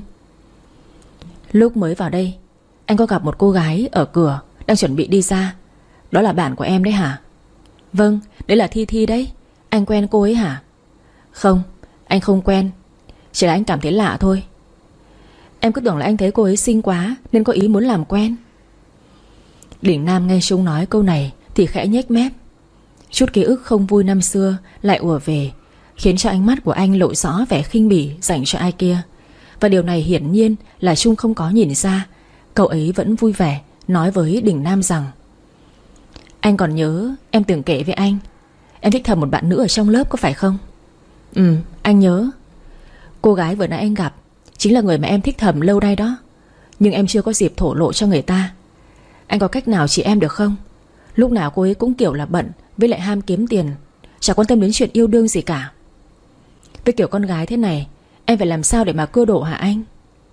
Lúc mới vào đây, anh có gặp một cô gái ở cửa đang chuẩn bị đi ra. Đó là bạn của em đấy hả? Vâng, đấy là Thi Thi đấy. Anh quen cô ấy hả? Không, anh không quen. Chỉ là anh cảm thấy lạ thôi. Em cứ tưởng là anh thấy cô ấy xinh quá nên có ý muốn làm quen. Đình Nam nghe Trung nói câu này thì khẽ nhếch mép. Chút ký ức không vui năm xưa lại ùa về, khiến cho ánh mắt của anh lộ rõ vẻ khinh bỉ dành cho ai kia. Và điều này hiển nhiên là Trung không có nhìn ra. Cậu ấy vẫn vui vẻ nói với Đình Nam rằng: Anh còn nhớ em từng kể với anh em thích thầm một bạn nữ ở trong lớp có phải không? Anh nhớ. Cô gái vừa nãy anh gặp chính là người mà em thích thầm lâu nay đó. Nhưng em chưa có dịp thổ lộ cho người ta. Anh có cách nào chỉ em được không? Lúc nào cô ấy cũng kiểu là bận với lại ham kiếm tiền, chả quan tâm đến chuyện yêu đương gì cả. Với kiểu con gái thế này, em phải làm sao để mà cưa đổ hả anh?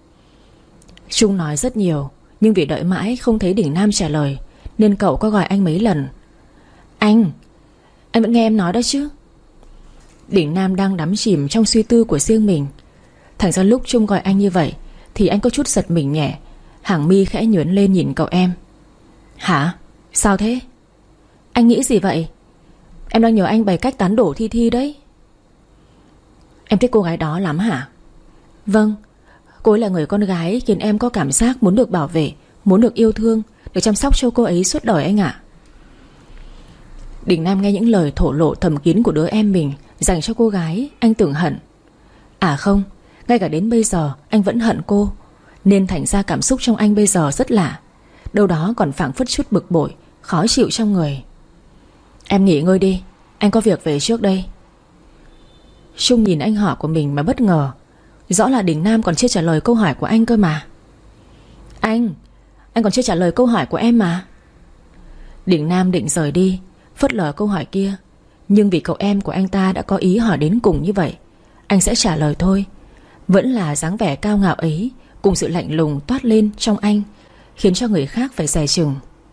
Trung nói rất nhiều, nhưng vì đợi mãi không thấy Đình Nam trả lời nên cậu có gọi anh mấy lần. Anh vẫn nghe em nói đó chứ. Đình Nam đang đắm chìm trong suy tư của riêng mình. Thành ra lúc Trung gọi anh như vậy thì anh có chút giật mình nhẹ. Hàng mi khẽ nhướng lên nhìn cậu em. Hả? Sao thế? Anh nghĩ gì vậy? Em đang nhờ anh bày cách tán đổ Thi Thi đấy. Em thích cô gái đó lắm hả? Vâng, cô ấy là người con gái khiến em có cảm giác muốn được bảo vệ, muốn được yêu thương, được chăm sóc cho cô ấy suốt đời anh ạ. Đình Nam nghe những lời thổ lộ thầm kín của đứa em mình dành cho cô gái, anh tưởng hận. À không, ngay cả đến bây giờ anh vẫn hận cô. Nên thành ra cảm xúc trong anh bây giờ rất lạ. Đâu đó còn phảng phất chút bực bội, khó chịu trong người. Em nghỉ ngơi đi, anh có việc về trước đây. Trung nhìn anh họ của mình mà bất ngờ. Rõ là Đình Nam còn chưa trả lời câu hỏi của anh cơ mà. Anh còn chưa trả lời câu hỏi của em mà. Đình Nam định rời đi, phớt lờ câu hỏi kia. Nhưng vì cậu em của anh ta đã có ý hỏi đến cùng như vậy, anh sẽ trả lời thôi. Vẫn là dáng vẻ cao ngạo ấy cùng sự lạnh lùng toát lên trong anh, khiến cho người khác phải dè chừng.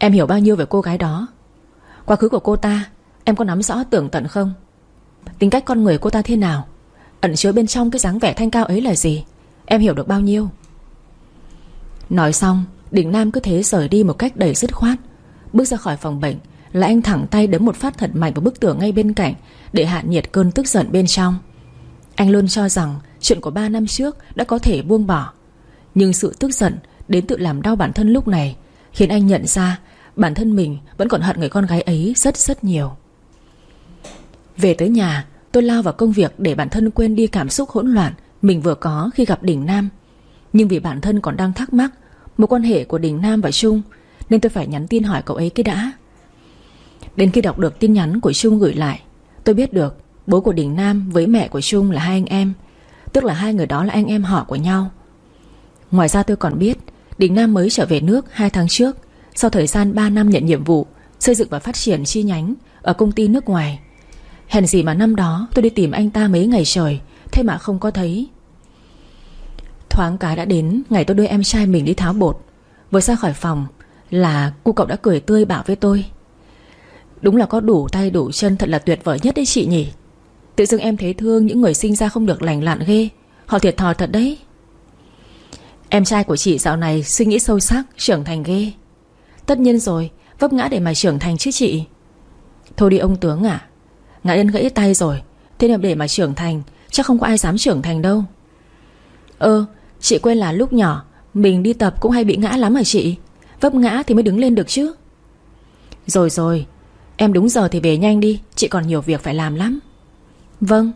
Em hiểu bao nhiêu về cô gái đó? Quá khứ của cô ta em có nắm rõ tường tận không? Tính cách con người cô ta thế nào? Ẩn chứa bên trong cái dáng vẻ thanh cao ấy là gì? Em hiểu được bao nhiêu? Nói xong, Đình Nam cứ thế rời đi một cách đầy dứt khoát. Bước ra khỏi phòng bệnh là anh thẳng tay đấm một phát thật mạnh vào bức tường ngay bên cạnh, để hạ nhiệt cơn tức giận bên trong. Anh luôn cho rằng chuyện của 3 năm trước đã có thể buông bỏ, nhưng sự tức giận đến tự làm đau bản thân lúc này khiến anh nhận ra bản thân mình vẫn còn hận người con gái ấy rất rất nhiều. Về tới nhà, tôi lao vào công việc để bản thân quên đi cảm xúc hỗn loạn mình vừa có khi gặp Đình Nam. Nhưng vì bản thân còn đang thắc mắc mối quan hệ của Đình Nam và Trung, nên tôi phải nhắn tin hỏi cậu ấy cái đã. Đến khi đọc được tin nhắn của Trung gửi lại, tôi biết được bố của Đình Nam với mẹ của Trung là hai anh em, tức là hai người đó là anh em họ của nhau. Ngoài ra tôi còn biết Đình Nam mới trở về nước 2 tháng trước, sau thời gian 3 năm nhận nhiệm vụ xây dựng và phát triển chi nhánh ở công ty nước ngoài. Hèn gì mà năm đó tôi đi tìm anh ta mấy ngày trời, thế mà không có thấy. Thoáng cái đã đến ngày tôi đưa em trai mình đi tháo bột. Vừa ra khỏi phòng là cô cậu đã cười tươi bảo với tôi: đúng là có đủ tay đủ chân, thật là tuyệt vời nhất đấy chị nhỉ. Tự dưng em thấy thương những người sinh ra không được lành lặn ghê. Họ thiệt thòi thật đấy. Em trai của chị dạo này suy nghĩ sâu sắc, trưởng thành ghê. Tất nhiên rồi, vấp ngã để mà trưởng thành chứ chị. Thôi đi ông tướng à, ngã nhân gãy tay rồi, thế nên để mà trưởng thành chắc không có ai dám trưởng thành đâu. Chị quên là lúc nhỏ mình đi tập cũng hay bị ngã lắm hả chị? Vấp ngã thì mới đứng lên được chứ. Rồi, em đúng giờ thì về nhanh đi, chị còn nhiều việc phải làm lắm. Vâng.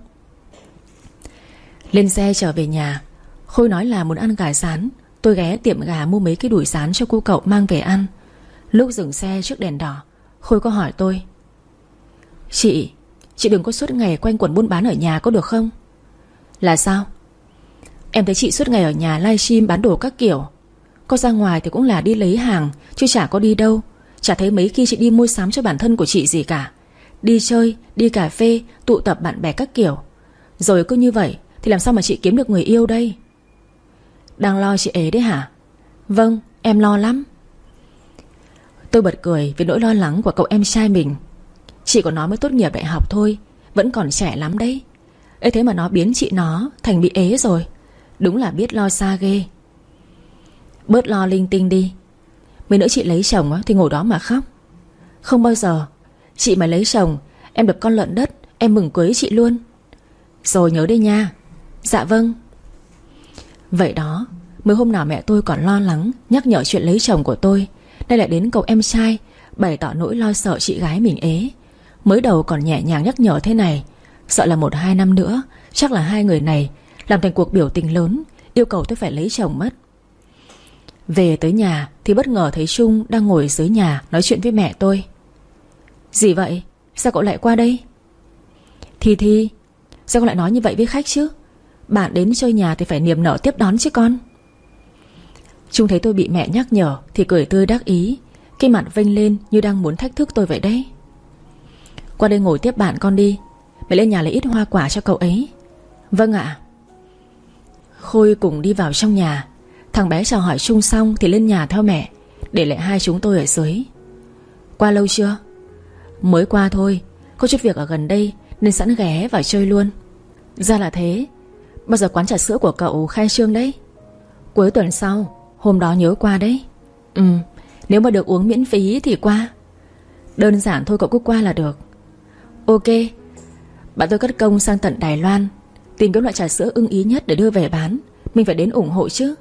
Lên xe trở về nhà, Khôi nói là muốn ăn gà rán. Tôi ghé tiệm gà mua mấy cái đùi rán cho cô cậu mang về ăn. Lúc dừng xe trước đèn đỏ, Khôi có hỏi tôi: Chị đừng có suốt ngày quanh quẩn buôn bán ở nhà có được không? Là sao? Em thấy chị suốt ngày ở nhà livestream bán đồ các kiểu. Có ra ngoài thì cũng là đi lấy hàng, chứ chả có đi đâu. Chả thấy mấy khi chị đi mua sắm cho bản thân của chị gì cả. Đi chơi, đi cà phê, tụ tập bạn bè các kiểu. Rồi cứ như vậy thì làm sao mà chị kiếm được người yêu đây? Đang lo chị ấy đấy hả? Vâng, em lo lắm. Tôi bật cười vì nỗi lo lắng của cậu em trai mình. Chị của nó mới tốt nghiệp đại học thôi, vẫn còn trẻ lắm đấy. Ấy thế mà nó biến chị nó thành bị ế rồi. Đúng là biết lo xa ghê. Bớt lo linh tinh đi. Mấy nữa chị lấy chồng thì ngồi đó mà khóc. Không bao giờ. Chị mà lấy chồng, em được con lợn đất, em mừng cưới chị luôn. Rồi nhớ đây nha. Dạ vâng. Vậy đó, mới hôm nào mẹ tôi còn lo lắng nhắc nhở chuyện lấy chồng của tôi, nay lại đến cậu em trai bày tỏ nỗi lo sợ chị gái mình ế. Mới đầu còn nhẹ nhàng nhắc nhở thế này, sợ là 1-2 năm nữa chắc là hai người này làm thành cuộc biểu tình lớn, yêu cầu tôi phải lấy chồng mất. Về tới nhà thì bất ngờ thấy Trung đang ngồi dưới nhà nói chuyện với mẹ tôi. Gì vậy? Sao cậu lại qua đây? Thì sao con lại nói như vậy với khách chứ? Bạn đến chơi nhà thì phải niềm nở tiếp đón chứ con. Trung thấy tôi bị mẹ nhắc nhở thì cười tươi đắc ý, cái mặt vênh lên như đang muốn thách thức tôi vậy đấy. Qua đây ngồi tiếp bạn con đi. Mẹ lên nhà lấy ít hoa quả cho cậu ấy. Vâng ạ. Khôi cùng đi vào trong nhà. Thằng bé chào hỏi Trung xong thì lên nhà theo mẹ, để lại hai chúng tôi ở dưới. Qua lâu chưa? Mới qua thôi, có chút việc ở gần đây nên sẵn ghé vào chơi luôn. Ra là thế. Bao giờ quán trà sữa của cậu khai trương đấy? Cuối tuần sau. Hôm đó nhớ qua đấy. Nếu mà được uống miễn phí thì qua. Đơn giản thôi, cậu cứ qua là được. Ok. Bạn tôi cất công sang tận Đài Loan tìm cái loại trà sữa ưng ý nhất để đưa về bán. Mình phải đến ủng hộ chứ.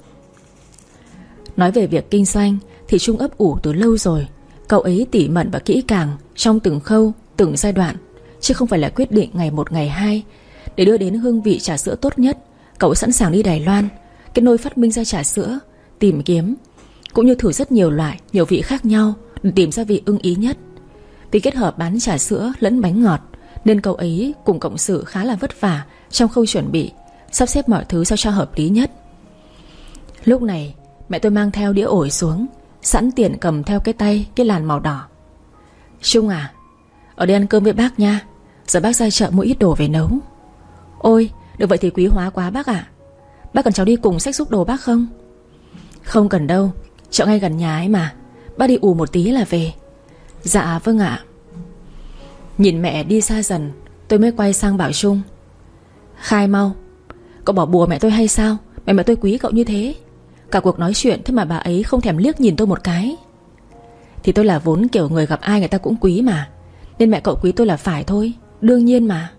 Nói về việc kinh doanh thì Trung ấp ủ từ lâu rồi. Cậu ấy tỉ mẩn và kỹ càng trong từng khâu, từng giai đoạn, chứ không phải là quyết định ngày một ngày hai. Để đưa đến hương vị trà sữa tốt nhất, cậu sẵn sàng đi Đài Loan, cái nơi phát minh ra trà sữa, tìm kiếm cũng như thử rất nhiều loại, nhiều vị khác nhau để tìm ra vị ưng ý nhất. Vì kết hợp bán trà sữa lẫn bánh ngọt nên cậu ấy cùng cộng sự khá là vất vả trong khâu chuẩn bị, sắp xếp mọi thứ sao cho hợp lý nhất. Lúc này mẹ tôi mang theo đĩa ổi xuống, sẵn tiện cầm theo cái tay cái làn màu đỏ. Trung à, ở đây ăn cơm với bác nha, giờ bác ra chợ mua ít đồ về nấu. Ôi, được vậy thì quý hóa quá bác ạ. Bác cần cháu đi cùng xách giúp đồ bác không? Không cần đâu, chợ ngay gần nhà ấy mà. Bác đi ù một tí là về. Dạ vâng ạ. Nhìn mẹ đi xa dần, tôi mới quay sang bảo Trung: Khai mau, cậu bỏ bùa mẹ tôi hay sao? Mẹ tôi quý cậu như thế. Cả cuộc nói chuyện thế mà bà ấy không thèm liếc nhìn tôi một cái. Thì tôi là vốn kiểu người gặp ai người ta cũng quý mà, nên mẹ cậu quý tôi là phải thôi, đương nhiên mà.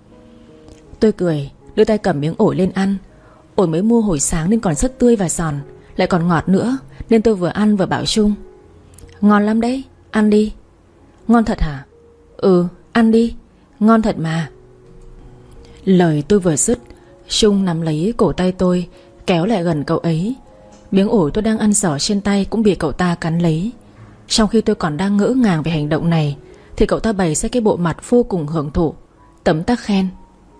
Tôi cười, đưa tay cầm miếng ổi lên ăn. Ổi mới mua hồi sáng nên còn rất tươi và giòn, lại còn ngọt nữa, nên tôi vừa ăn vừa bảo Trung: Ngon lắm đấy, ăn đi. Ngon thật hả? Ừ, ăn đi, ngon thật mà. Lời tôi vừa dứt, Trung nắm lấy cổ tay tôi, kéo lại gần cậu ấy. Miếng ổi tôi đang ăn dở trên tay cũng bị cậu ta cắn lấy. Trong khi tôi còn đang ngỡ ngàng về hành động này, thì cậu ta bày ra cái bộ mặt vô cùng hưởng thụ, tấm tắc khen: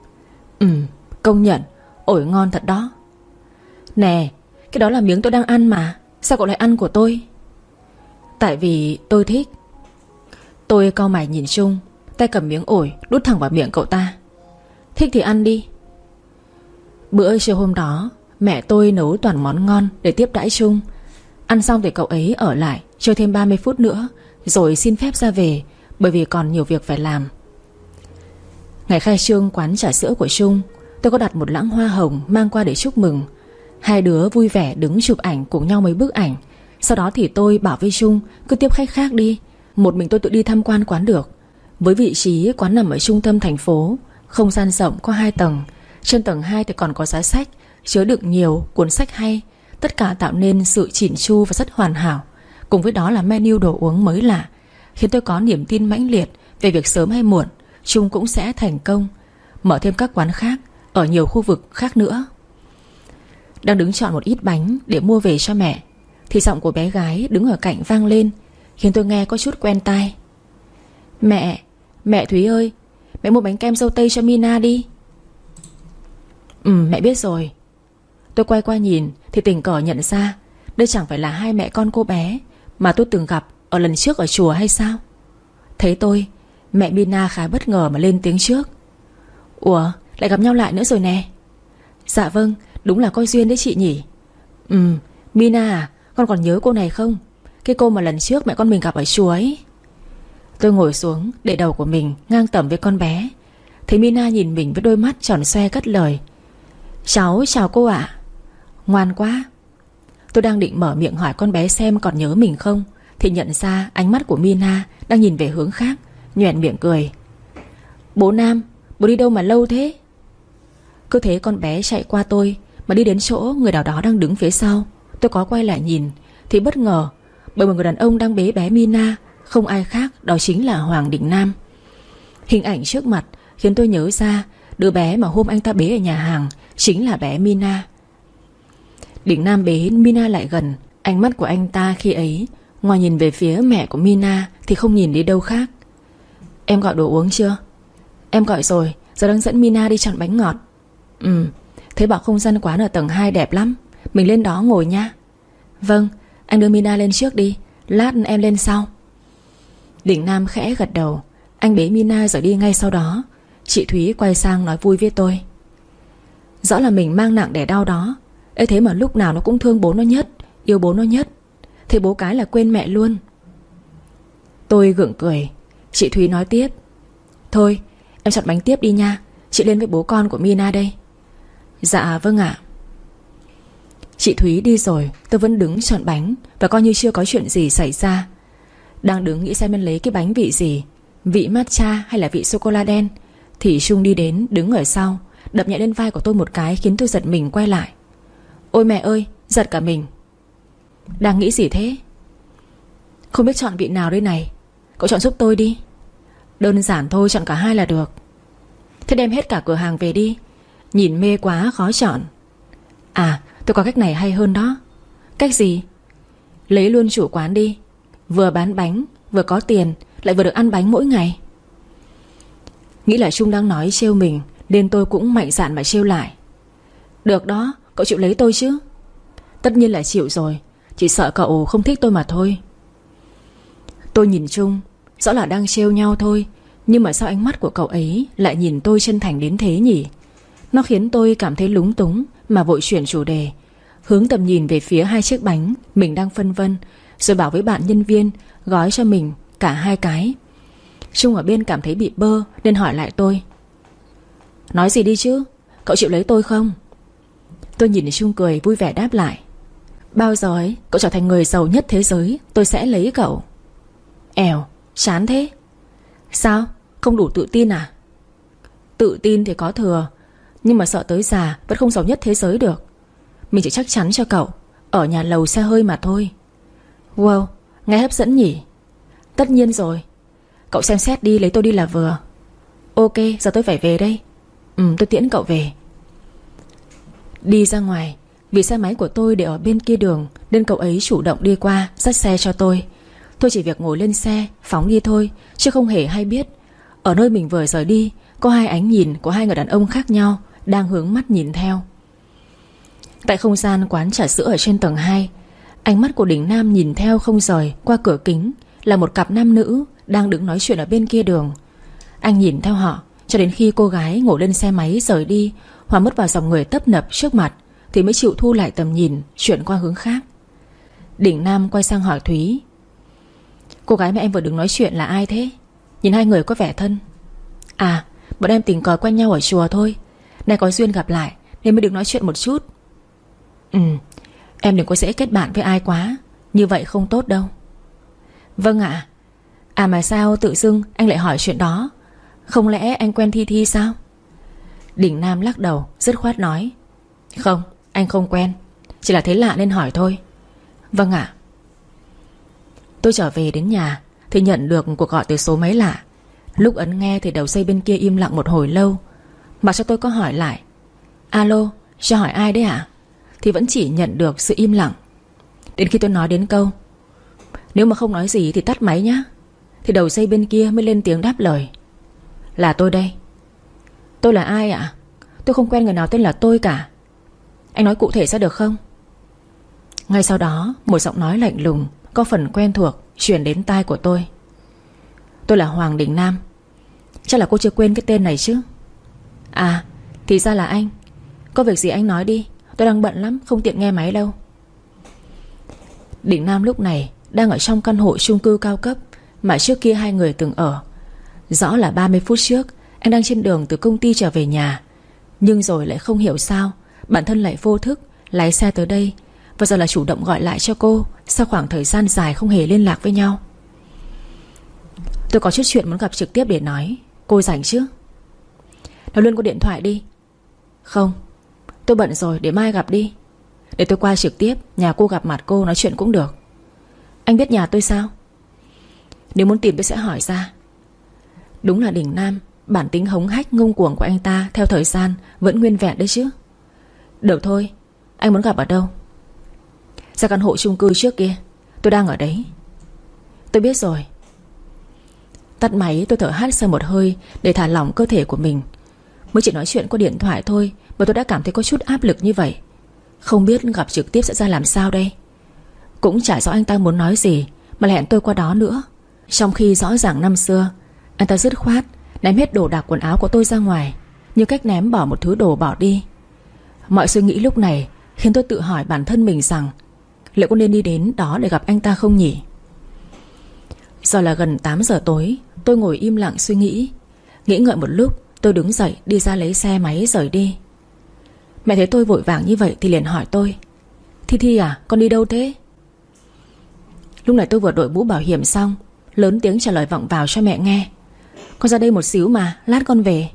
Công nhận, ổi ngon thật đó. Nè, cái đó là miếng tôi đang ăn mà, sao cậu lại ăn của tôi? Tại vì tôi thích. Tôi cau mày nhìn Trung, tay cầm miếng ổi đút thẳng vào miệng cậu ta. Thích thì ăn đi. Bữa trưa hôm đó, mẹ tôi nấu toàn món ngon để tiếp đãi Trung. Ăn xong thì cậu ấy ở lại chơi thêm 30 phút nữa, rồi xin phép ra về, bởi vì còn nhiều việc phải làm. Ngày khai trương quán trà sữa của Trung, tôi có đặt một lẵng hoa hồng mang qua để chúc mừng. Hai đứa vui vẻ đứng chụp ảnh cùng nhau mấy bức ảnh. Sau đó thì tôi bảo với Trung cứ tiếp khách khác đi, một mình tôi tự đi tham quan quán được. Với vị trí quán nằm ở trung tâm thành phố, không gian rộng, có 2 tầng. Trên tầng 2 thì còn có giá sách, chứa đựng nhiều cuốn sách hay. Tất cả tạo nên sự chỉn chu và rất hoàn hảo. Cùng với đó là menu đồ uống mới lạ, khiến tôi có niềm tin mãnh liệt về việc sớm hay muộn Trung cũng sẽ thành công, mở thêm các quán khác ở nhiều khu vực khác nữa. Đang đứng chọn một ít bánh để mua về cho mẹ, thì giọng của bé gái đứng ở cạnh vang lên, khiến tôi nghe có chút quen tai. Mẹ Thúy ơi, mẹ mua bánh kem dâu tây cho Mina đi. Mẹ biết rồi. Tôi quay qua nhìn thì tình cờ nhận ra đây chẳng phải là hai mẹ con cô bé mà tôi từng gặp ở lần trước ở chùa hay sao? Thấy tôi, mẹ Mina khá bất ngờ mà lên tiếng trước: Ủa, lại gặp nhau lại nữa rồi nè. Dạ vâng, đúng là có duyên đấy chị nhỉ. Mina à, con còn nhớ cô này không? Cái cô mà lần trước mẹ con mình gặp ở chùa ấy. Tôi ngồi xuống để đầu của mình ngang tầm với con bé. Thấy Mina nhìn mình với đôi mắt tròn xoe cất lời: Cháu chào cô ạ. Ngoan quá. Tôi đang định mở miệng hỏi con bé xem còn nhớ mình không, thì nhận ra ánh mắt của Mina đang nhìn về hướng khác, nhoẻn miệng cười: Bố Nam, bố đi đâu mà lâu thế? Cứ thế con bé chạy qua tôi mà đi đến chỗ người nào đó đang đứng phía sau. Tôi có quay lại nhìn thì bất ngờ, bởi một người đàn ông đang bế bé Mina, không ai khác đó chính là Hoàng Đình Nam. Hình ảnh trước mặt khiến tôi nhớ ra đứa bé mà hôm anh ta bế ở nhà hàng chính là bé Mina. Đình Nam bế Mina lại gần. Ánh mắt của anh ta khi ấy, ngoài nhìn về phía mẹ của Mina thì không nhìn đi đâu khác. Em gọi đồ uống chưa? Em gọi rồi, giờ đang dẫn Mina đi chọn bánh ngọt. Thế bảo không gian quán ở tầng 2 đẹp lắm, mình lên đó ngồi nha. Vâng, anh đưa Mina lên trước đi, lát em lên sau. Đình Nam khẽ gật đầu. Anh bế Mina rời đi ngay sau đó. Chị Thúy quay sang nói vui với tôi: Rõ là mình mang nặng đẻ đau đó, ấy thế mà lúc nào nó cũng thương bố nó nhất, yêu bố nó nhất. Thế bố cái là quên mẹ luôn. Tôi gượng cười. Chị Thúy nói tiếp: Thôi em chọn bánh tiếp đi nha, chị lên với bố con của Mina đây. Dạ vâng ạ. Chị Thúy đi rồi, tôi vẫn đứng chọn bánh và coi như chưa có chuyện gì xảy ra. Đang đứng nghĩ xem nên lấy cái bánh vị gì, vị matcha hay là vị sô-cô-la đen, thì Trung đi đến đứng ở sau, đập nhẹ lên vai của tôi một cái khiến tôi giật mình quay lại. Ôi mẹ ơi, giật cả mình. Đang nghĩ gì thế? Không biết chọn vị nào đây này, cậu chọn giúp tôi đi. Đơn giản thôi, chọn cả hai là được. Thế đem hết cả cửa hàng về đi, nhìn mê quá khó chọn. À, tôi có cách này hay hơn đó. Cách gì? Lấy luôn chủ quán đi, vừa bán bánh, vừa có tiền, lại vừa được ăn bánh mỗi ngày. Nghĩ là Trung đang nói trêu mình, nên tôi cũng mạnh dạn mà trêu lại. Được đó, cậu chịu lấy tôi chứ? Tất nhiên là chịu rồi, chỉ sợ cậu không thích tôi mà thôi. Tôi nhìn Trung, rõ là đang trêu nhau thôi, nhưng mà sao ánh mắt của cậu ấy lại nhìn tôi chân thành đến thế nhỉ? Nó khiến tôi cảm thấy lúng túng, mà vội chuyển chủ đề, hướng tầm nhìn về phía hai chiếc bánh mình đang phân vân, rồi bảo với bạn nhân viên gói cho mình cả 2 cái. Trung ở bên cảm thấy bị bơ nên hỏi lại tôi: Nói gì đi chứ, cậu chịu lấy tôi không? Tôi nhìn Trung cười vui vẻ đáp lại: Bao giờ ấy cậu trở thành người giàu nhất thế giới, tôi sẽ lấy cậu. Èo, chán thế. Sao, không đủ tự tin à? Tự tin thì có thừa, nhưng mà sợ tới già vẫn không giàu nhất thế giới được. Mình chỉ chắc chắn cho cậu ở nhà lầu xe hơi mà thôi. Wow, nghe hấp dẫn nhỉ. Tất nhiên rồi. Cậu xem xét đi, lấy tôi đi là vừa. Ok, giờ tôi phải về đây. Tôi tiễn cậu về. Đi ra ngoài, vì xe máy của tôi để ở bên kia đường nên cậu ấy chủ động đi qua dắt xe cho tôi. Tôi chỉ việc ngồi lên xe phóng đi thôi, chứ không hề hay biết ở nơi mình vừa rời đi có 2 ánh nhìn của 2 người đàn ông khác nhau đang hướng mắt nhìn theo. Tại không gian quán trà sữa ở trên tầng 2, ánh mắt của Đình Nam nhìn theo không rời qua cửa kính là một cặp nam nữ đang đứng nói chuyện ở bên kia đường. Anh nhìn theo họ cho đến khi cô gái ngồi lên xe máy rời đi, hòa mất vào dòng người tấp nập trước mặt, thì mới chịu thu lại tầm nhìn, chuyển qua hướng khác. Đình Nam quay sang hỏi Thúy: Cô gái mà em vừa đứng nói chuyện là ai thế? Nhìn 2 người có vẻ thân. À, bọn em tình cờ quen nhau ở chùa thôi, nay có duyên gặp lại nên mới được nói chuyện một chút. Em đừng có dễ kết bạn với ai quá, như vậy không tốt đâu. Vâng ạ. À mà sao tự dưng anh lại hỏi chuyện đó? Không lẽ anh quen Thi Thi sao? Đình Nam lắc đầu dứt khoát nói: Không, anh không quen, chỉ là thấy lạ nên hỏi thôi. Vâng ạ. Tôi trở về đến nhà thì nhận được cuộc gọi từ số máy lạ. Lúc ấn nghe thì đầu dây bên kia im lặng một hồi lâu. Mặc cho tôi có hỏi lại: Alo, cho hỏi ai đấy ạ? Thì vẫn chỉ nhận được sự im lặng. Đến khi tôi nói đến câu: Nếu mà không nói gì thì tắt máy nhá, thì đầu dây bên kia mới lên tiếng đáp lời: Là tôi đây. Tôi là ai ạ? Tôi không quen người nào tên là tôi cả. Anh nói cụ thể ra được không? Ngay sau đó một giọng nói lạnh lùng có phần quen thuộc truyền đến tai của tôi: Tôi là Hoàng Đình Nam. Chắc là cô chưa quên cái tên này chứ? À, thì ra là anh. Có việc gì anh nói đi, tôi đang bận lắm, không tiện nghe máy đâu. Đình Nam lúc này đang ở trong căn hộ chung cư cao cấp mà trước kia 2 người từng ở. Rõ là 30 phút trước anh đang trên đường từ công ty trở về nhà, nhưng rồi lại không hiểu sao bản thân lại vô thức lái xe tới đây, và giờ là chủ động gọi lại cho cô sau khoảng thời gian dài không hề liên lạc với nhau. Tôi có chút chuyện muốn gặp trực tiếp để nói. Cô rảnh chứ? Nói luôn qua điện thoại đi. Không, tôi bận rồi, để mai gặp đi. Để tôi qua trực tiếp nhà cô gặp mặt cô nói chuyện cũng được. Anh biết nhà tôi sao? Nếu muốn tìm tôi sẽ hỏi ra. Đúng là Đình Nam, bản tính hống hách ngông cuồng của anh ta theo thời gian vẫn nguyên vẹn đấy chứ. Được thôi, anh muốn gặp ở đâu? Ra căn hộ chung cư trước kia, tôi đang ở đấy. Tôi biết rồi. Tắt máy tôi thở hắt ra một hơi để thả lỏng cơ thể của mình. Mới chỉ nói chuyện qua điện thoại thôi mà tôi đã cảm thấy có chút áp lực như vậy. Không biết gặp trực tiếp sẽ ra làm sao đây. Cũng chả rõ anh ta muốn nói gì mà lại hẹn tôi qua đó nữa, trong khi rõ ràng năm xưa anh ta dứt khoát ném hết đồ đạc quần áo của tôi ra ngoài, như cách ném bỏ một thứ đồ bỏ đi. Mọi suy nghĩ lúc này khiến tôi tự hỏi bản thân mình rằng liệu có nên đi đến đó để gặp anh ta không nhỉ. Giờ là gần 8 giờ tối. Tôi ngồi im lặng suy nghĩ. Nghĩ ngợi một lúc, tôi đứng dậy đi ra lấy xe máy rời đi. Mẹ thấy tôi vội vàng như vậy thì liền hỏi tôi: Thi Thi à, con đi đâu thế? Lúc này tôi vừa đội mũ bảo hiểm xong, lớn tiếng trả lời vọng vào cho mẹ nghe: Con ra đây một xíu mà, lát con về.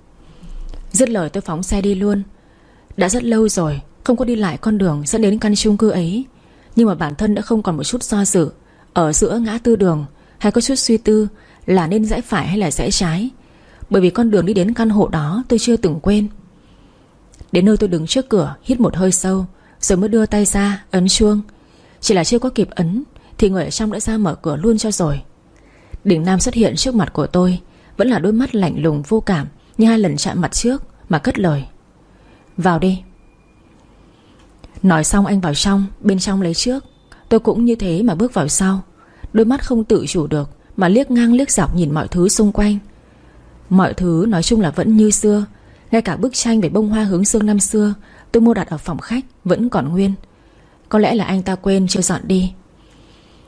Dứt lời tôi phóng xe đi luôn. Đã rất lâu rồi không có đi lại con đường dẫn đến căn chung cư ấy, nhưng mà bản thân đã không còn một chút do dự ở giữa ngã tư đường, hay có chút suy tư là nên rẽ phải hay là rẽ trái. Bởi vì con đường đi đến căn hộ đó tôi chưa từng quên. Đến nơi tôi đứng trước cửa, hít một hơi sâu, rồi mới đưa tay ra ấn chuông. Chỉ là chưa có kịp ấn thì người ở trong đã ra mở cửa luôn cho rồi. Đình Nam xuất hiện trước mặt của tôi, vẫn là đôi mắt lạnh lùng vô cảm như 2 lần chạm mặt trước, mà cất lời: Vào đi. Nói xong anh vào trong, bên trong lấy trước. Tôi cũng như thế mà bước vào sau. Đôi mắt không tự chủ được mà liếc ngang liếc dọc nhìn mọi thứ xung quanh. Mọi thứ nói chung là vẫn như xưa. Ngay cả bức tranh về bông hoa hướng dương năm xưa tôi mua đặt ở phòng khách vẫn còn nguyên. Có lẽ là anh ta quên chưa dọn đi.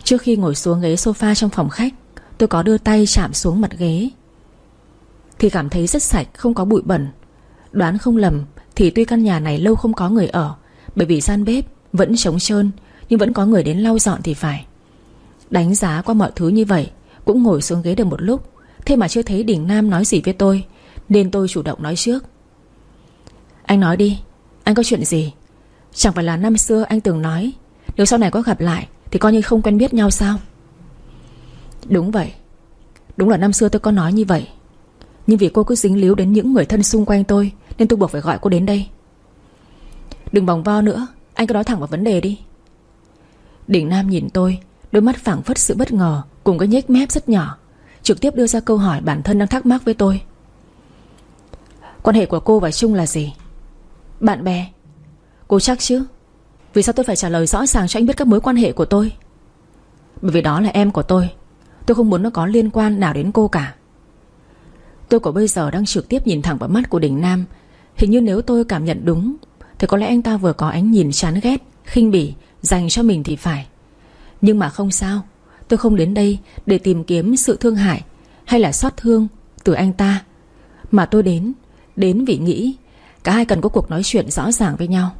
Trước khi ngồi xuống ghế sofa trong phòng khách, tôi có đưa tay chạm xuống mặt ghế thì cảm thấy rất sạch, không có bụi bẩn. Đoán không lầm thì tuy căn nhà này lâu không có người ở, bởi vì gian bếp vẫn trống trơn, nhưng vẫn có người đến lau dọn thì phải. Đánh giá qua mọi thứ như vậy, cũng ngồi xuống ghế được một lúc, thế mà chưa thấy Đình Nam nói gì với tôi, nên tôi chủ động nói trước. Anh nói đi, anh có chuyện gì? Chẳng phải là năm xưa anh từng nói nếu sau này có gặp lại thì coi như không quen biết nhau sao? Đúng vậy, đúng là năm xưa tôi có nói như vậy. Nhưng vì cô cứ dính líu đến những người thân xung quanh tôi, nên tôi buộc phải gọi cô đến đây. Đừng vòng vo nữa, anh cứ nói thẳng vào vấn đề đi. Đình Nam nhìn tôi, đôi mắt phảng phất sự bất ngờ cùng cái nhếch mép rất nhỏ, trực tiếp đưa ra câu hỏi bản thân đang thắc mắc với tôi. Quan hệ của cô và Trung là gì? Bạn bè. Cô chắc chứ? Vì sao tôi phải trả lời rõ ràng cho anh biết các mối quan hệ của tôi? Bởi vì đó là em của tôi không muốn nó có liên quan nào đến cô cả. Tôi của bây giờ đang trực tiếp nhìn thẳng vào mắt của Đình Nam. Hình như nếu tôi cảm nhận đúng thì có lẽ anh ta vừa có ánh nhìn chán ghét, khinh bỉ dành cho mình thì phải. Nhưng mà không sao, tôi không đến đây để tìm kiếm sự thương hại hay là xót thương từ anh ta, mà tôi đến vì nghĩ cả hai cần có cuộc nói chuyện rõ ràng với nhau.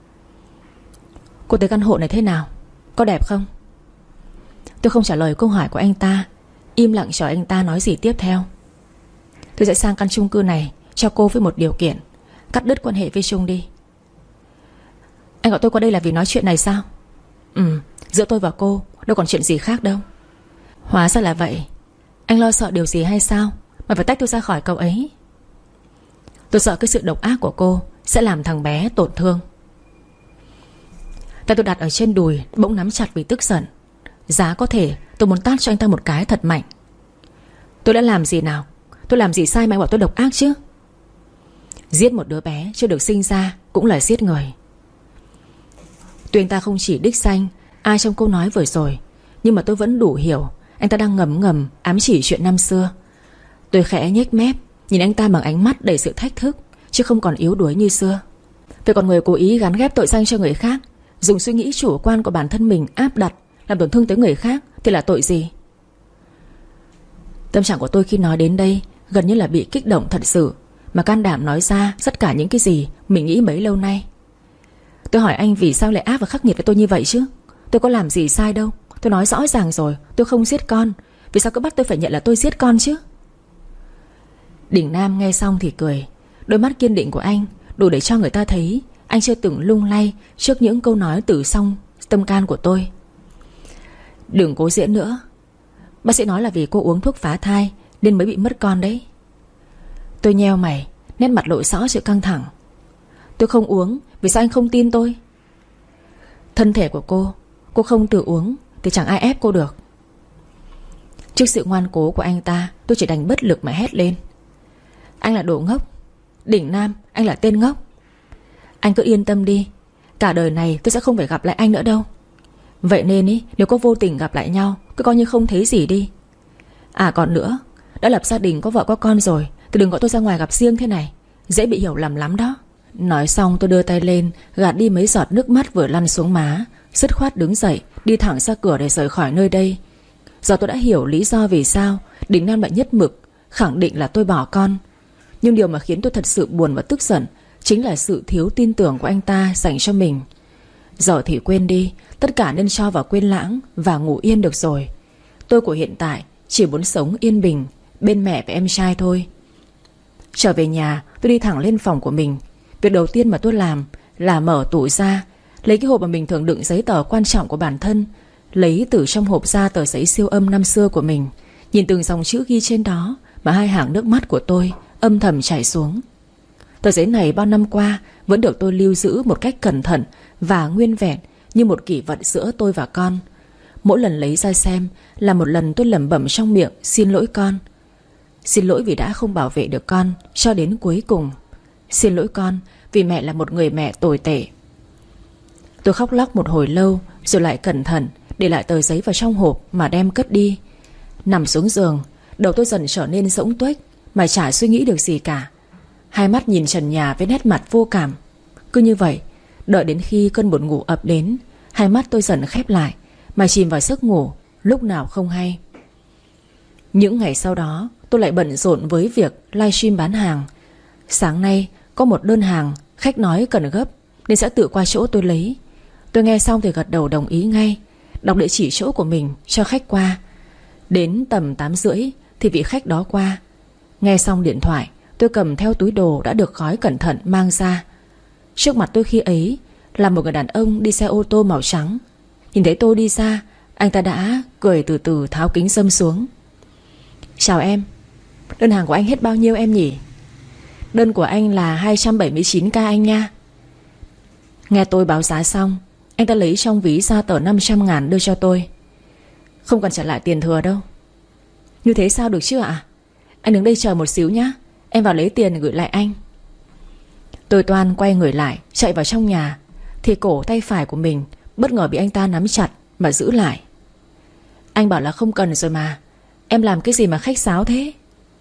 Cô thấy căn hộ này thế nào? Có đẹp không? Tôi không trả lời câu hỏi của anh ta, im lặng chờ anh ta nói gì tiếp theo. Tôi sẽ sang căn chung cư này cho cô với một điều kiện: cắt đứt quan hệ với Trung đi. Anh gọi tôi qua đây là vì nói chuyện này sao? Giữa tôi và cô đâu còn chuyện gì khác đâu. Hóa ra là vậy. Anh lo sợ điều gì hay sao mà phải tách tôi ra khỏi cậu ấy? Tôi sợ cái sự độc ác của cô sẽ làm thằng bé tổn thương. Tay tôi đặt ở trên đùi bỗng nắm chặt vì tức giận. Giá có thể tôi muốn tát cho anh ta một cái thật mạnh. Tôi đã làm gì nào? Tôi làm gì sai mà anh bảo tôi độc ác chứ? Giết một đứa bé chưa được sinh ra cũng là giết người. Tuy anh ta không chỉ đích danh ai trong câu nói vừa rồi, nhưng mà tôi vẫn đủ hiểu anh ta đang ngầm ngầm ám chỉ chuyện năm xưa. Tôi khẽ nhếch mép nhìn anh ta bằng ánh mắt đầy sự thách thức, chứ không còn yếu đuối như xưa. Tôi còn người cố ý gán ghép tội danh cho người khác, dùng suy nghĩ chủ quan của bản thân mình áp đặt làm tổn thương tới người khác thì là tội gì? Tâm trạng của tôi khi nói đến đây gần như là bị kích động thật sự, mà can đảm nói ra tất cả những cái gì mình nghĩ bấy lâu nay. Tôi hỏi anh vì sao lại ác và khắc nghiệt với tôi như vậy chứ? Tôi có làm gì sai đâu. Tôi nói rõ ràng rồi, tôi không giết con. Vì sao cứ bắt tôi phải nhận là tôi giết con chứ? Đình Nam nghe xong thì cười. Đôi mắt kiên định của anh đủ để cho người ta thấy anh chưa từng lung lay trước những câu nói từ trong tâm can của tôi. Đừng cố diễn nữa. Bác sĩ nói là vì cô uống thuốc phá thai nên mới bị mất con đấy. Tôi nheo mày, nét mặt lộ rõ sự căng thẳng. Tôi không uống, vì sao anh không tin tôi? Thân thể của cô không tự uống thì chẳng ai ép cô được. Trước sự ngoan cố của anh ta, tôi chỉ đành bất lực mà hét lên. Anh là đồ ngốc. Đình Nam, anh là tên ngốc. Anh cứ yên tâm đi, cả đời này tôi sẽ không phải gặp lại anh nữa đâu. Vậy nên ý, nếu có vô tình gặp lại nhau, cứ coi như không thấy gì đi. À còn nữa, đã lập gia đình có vợ có con rồi thì đừng gọi tôi ra ngoài gặp riêng thế này, dễ bị hiểu lầm lắm đó. Nói xong tôi đưa tay lên gạt đi mấy giọt nước mắt vừa lăn xuống má, dứt khoát đứng dậy đi thẳng ra cửa để rời khỏi nơi đây. Giờ tôi đã hiểu lý do vì sao Đình Nam lại nhất mực khẳng định là tôi bỏ con. Nhưng điều mà khiến tôi thật sự buồn và tức giận chính là sự thiếu tin tưởng của anh ta dành cho mình. Giờ thì quên đi, tất cả nên cho vào quên lãng và ngủ yên được rồi. Tôi của hiện tại chỉ muốn sống yên bình bên mẹ và em trai thôi. Trở về nhà, tôi đi thẳng lên phòng của mình. Việc đầu tiên mà tôi làm là mở tủ ra, lấy cái hộp mà mình thường đựng giấy tờ quan trọng của bản thân, lấy từ trong hộp ra tờ giấy siêu âm năm xưa của mình. Nhìn từng dòng chữ ghi trên đó mà hai hàng nước mắt của tôi âm thầm chảy xuống. Tờ giấy này bao năm qua vẫn được tôi lưu giữ một cách cẩn thận và nguyên vẹn như một kỷ vật giữa tôi và con. Mỗi lần lấy ra xem là một lần tôi lẩm bẩm trong miệng xin lỗi con. Xin lỗi vì đã không bảo vệ được con cho đến cuối cùng. Xin lỗi con vì mẹ là một người mẹ tồi tệ. Tôi khóc lóc một hồi lâu rồi lại cẩn thận để lại tờ giấy vào trong hộp mà đem cất đi. Nằm xuống giường, đầu tôi dần trở nên rỗng tuếch mà chả suy nghĩ được gì cả. Hai mắt nhìn trần nhà với nét mặt vô cảm. Cứ như vậy, đợi đến khi cơn buồn ngủ ập đến, hai mắt tôi dần khép lại mà chìm vào giấc ngủ lúc nào không hay. Những ngày sau đó tôi lại bận rộn với việc livestream bán hàng. Sáng nay có một đơn hàng khách nói cần gấp nên sẽ tự qua chỗ tôi lấy. Tôi nghe xong thì gật đầu đồng ý ngay, đọc địa chỉ chỗ của mình cho khách qua. Đến tầm 8:30 thì vị khách đó qua. Nghe xong điện thoại, tôi cầm theo túi đồ đã được gói cẩn thận mang ra. Trước mặt tôi khi ấy là một người đàn ông đi xe ô tô màu trắng. Nhìn thấy tôi đi ra, anh ta đã cười từ từ tháo kính râm xuống. Chào em, đơn hàng của anh hết bao nhiêu em nhỉ? Đơn của anh là 279k anh nha. Nghe tôi báo giá xong, anh ta lấy trong ví ra tờ 500.000 đưa cho tôi. Không cần trả lại tiền thừa đâu. Như thế sao được chứ ạ? Anh đứng đây chờ một xíu nhá, em vào lấy tiền gửi lại anh. Tôi toan quay người lại chạy vào trong nhà thì cổ tay phải của mình bất ngờ bị anh ta nắm chặt mà giữ lại. Anh bảo là không cần rồi mà, em làm cái gì mà khách sáo thế?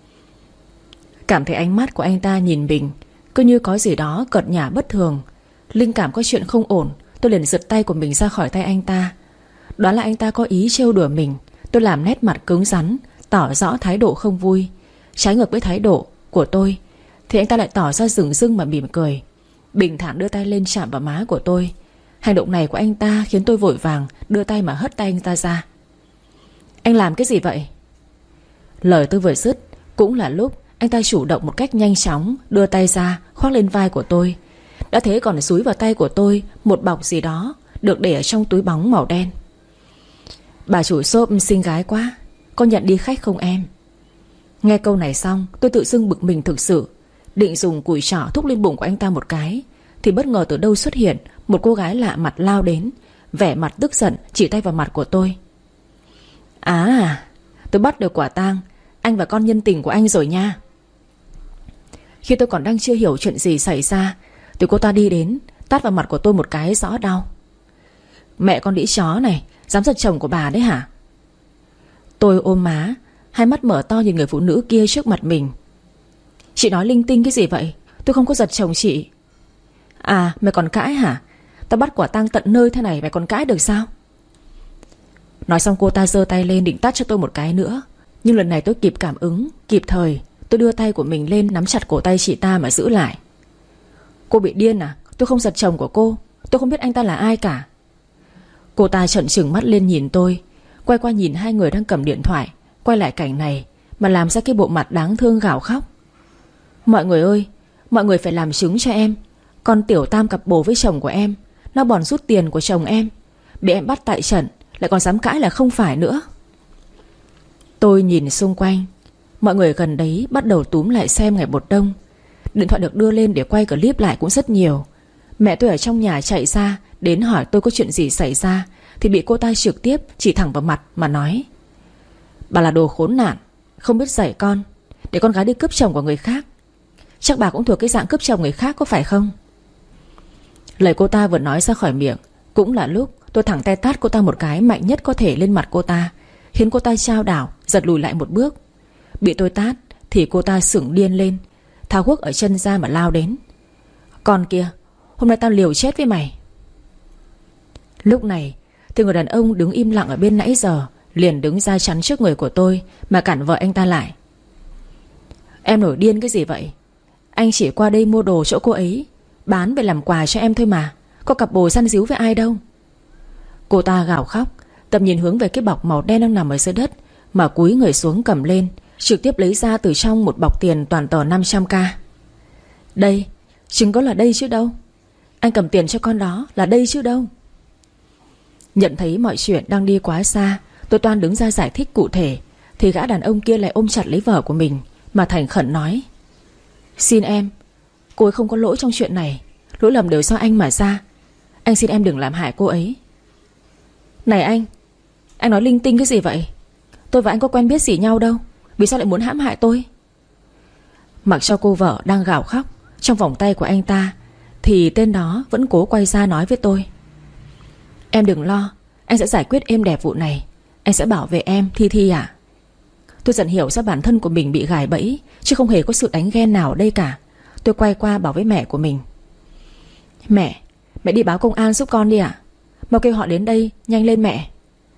Cảm thấy ánh mắt của anh ta nhìn mình cứ như có gì đó cợt nhả bất thường. Linh cảm có chuyện không ổn, tôi liền giật tay của mình ra khỏi tay anh ta. Đoán là anh ta có ý trêu đùa mình. Tôi làm nét mặt cứng rắn, tỏ rõ thái độ không vui. Trái ngược với thái độ của tôi thì anh ta lại tỏ ra dửng dưng mà mỉm cười, bình thản đưa tay lên chạm vào má của tôi. Hành động này của anh ta khiến tôi vội vàng đưa tay mà hất tay anh ta ra. Anh làm cái gì vậy? Lời tôi vừa dứt cũng là lúc anh ta chủ động một cách nhanh chóng đưa tay ra khoác lên vai của tôi. Đã thế còn dúi vào tay của tôi một bọc gì đó được để ở trong túi bóng màu đen. Bà chủ shop xinh gái quá, có nhận đi khách không em? Nghe câu này xong tôi tự dưng bực mình thực sự. Định dùng cùi trỏ thúc lên bụng của anh ta một cái thì bất ngờ từ đâu xuất hiện một cô gái lạ mặt lao đến, vẻ mặt tức giận chỉ tay vào mặt của tôi. Tôi bắt được quả tang anh và con nhân tình của anh rồi nha. Khi tôi còn đang chưa hiểu chuyện gì xảy ra thì cô ta đi đến tát vào mặt của tôi một cái rõ đau. Mẹ con đĩ chó này, dám giật chồng của bà đấy hả? Tôi ôm má, hai mắt mở to nhìn người phụ nữ kia trước mặt mình. Chị nói linh tinh cái gì vậy? Tôi không có giật chồng chị. À, mày còn cãi hả? Tao bắt quả tang tận nơi thế này mày còn cãi được sao? Nói xong cô ta giơ tay lên định tát cho tôi một cái nữa. Nhưng lần này tôi kịp cảm ứng, kịp thời. Tôi đưa tay của mình lên nắm chặt cổ tay chị ta mà giữ lại. Cô bị điên à? Tôi không giật chồng của cô. Tôi không biết anh ta là ai cả. Cô ta trợn trừng mắt lên nhìn tôi, quay qua nhìn hai người đang cầm điện thoại, quay lại cảnh này mà làm ra cái bộ mặt đáng thương gào khóc. Mọi người ơi, mọi người phải làm chứng cho em. Con tiểu tam cặp bồ với chồng của em, nó bòn rút tiền của chồng em, bị em bắt tại trận, lại còn dám cãi là không phải nữa. Tôi nhìn xung quanh, mọi người gần đấy bắt đầu túm lại xem ngày một đông. Điện thoại được đưa lên để quay clip lại cũng rất nhiều. Mẹ tôi ở trong nhà chạy ra đến hỏi tôi có chuyện gì xảy ra thì bị cô ta trực tiếp chỉ thẳng vào mặt mà nói: Bà là đồ khốn nạn, không biết dạy con, để con gái đi cướp chồng của người khác. Chắc bà cũng thuộc cái dạng cướp chồng người khác có phải không? Lời cô ta vừa nói ra khỏi miệng cũng là lúc tôi thẳng tay tát cô ta một cái mạnh nhất có thể lên mặt cô ta, khiến cô ta chao đảo giật lùi lại một bước. Bị tôi tát thì cô ta sững điên lên, tháo guốc ở chân ra mà lao đến. Con kia, hôm nay tao liều chết với mày. Lúc này thì người đàn ông đứng im lặng ở bên nãy giờ liền đứng ra chắn trước người của tôi mà cản vợ anh ta lại. Em nổi điên cái gì vậy? Anh chỉ qua đây mua đồ chỗ cô ấy, bán về làm quà cho em thôi mà, có cặp bồ săn díu với ai đâu. Cô ta gào khóc, tầm nhìn hướng về cái bọc màu đen đang nằm ở dưới đất mà cúi người xuống cầm lên, trực tiếp lấy ra từ trong một bọc tiền toàn tờ 500k. Đây, chứng có là đây chứ đâu. Anh cầm tiền cho con đó là đây chứ đâu. Nhận thấy mọi chuyện đang đi quá xa, tôi toan đứng ra giải thích cụ thể thì gã đàn ông kia lại ôm chặt lấy vợ của mình mà thành khẩn nói: Xin em, cô ấy không có lỗi trong chuyện này, lỗi lầm đều do anh mà ra. Anh xin em đừng làm hại cô ấy. Này anh nói linh tinh cái gì vậy? Tôi và anh có quen biết gì nhau đâu, vì sao lại muốn hãm hại tôi? Mặc cho cô vợ đang gào khóc trong vòng tay của anh ta thì tên đó vẫn cố quay ra nói với tôi: Em đừng lo, anh sẽ giải quyết êm đẹp vụ này. Anh sẽ bảo vệ em, Thi Thi à. Tôi dần hiểu ra bản thân của mình bị gài bẫy, chứ không hề có sự đánh ghen nào ở đây cả. Tôi quay qua bảo với mẹ của mình: Mẹ đi báo công an giúp con đi ạ. Mau kêu họ đến đây, nhanh lên mẹ.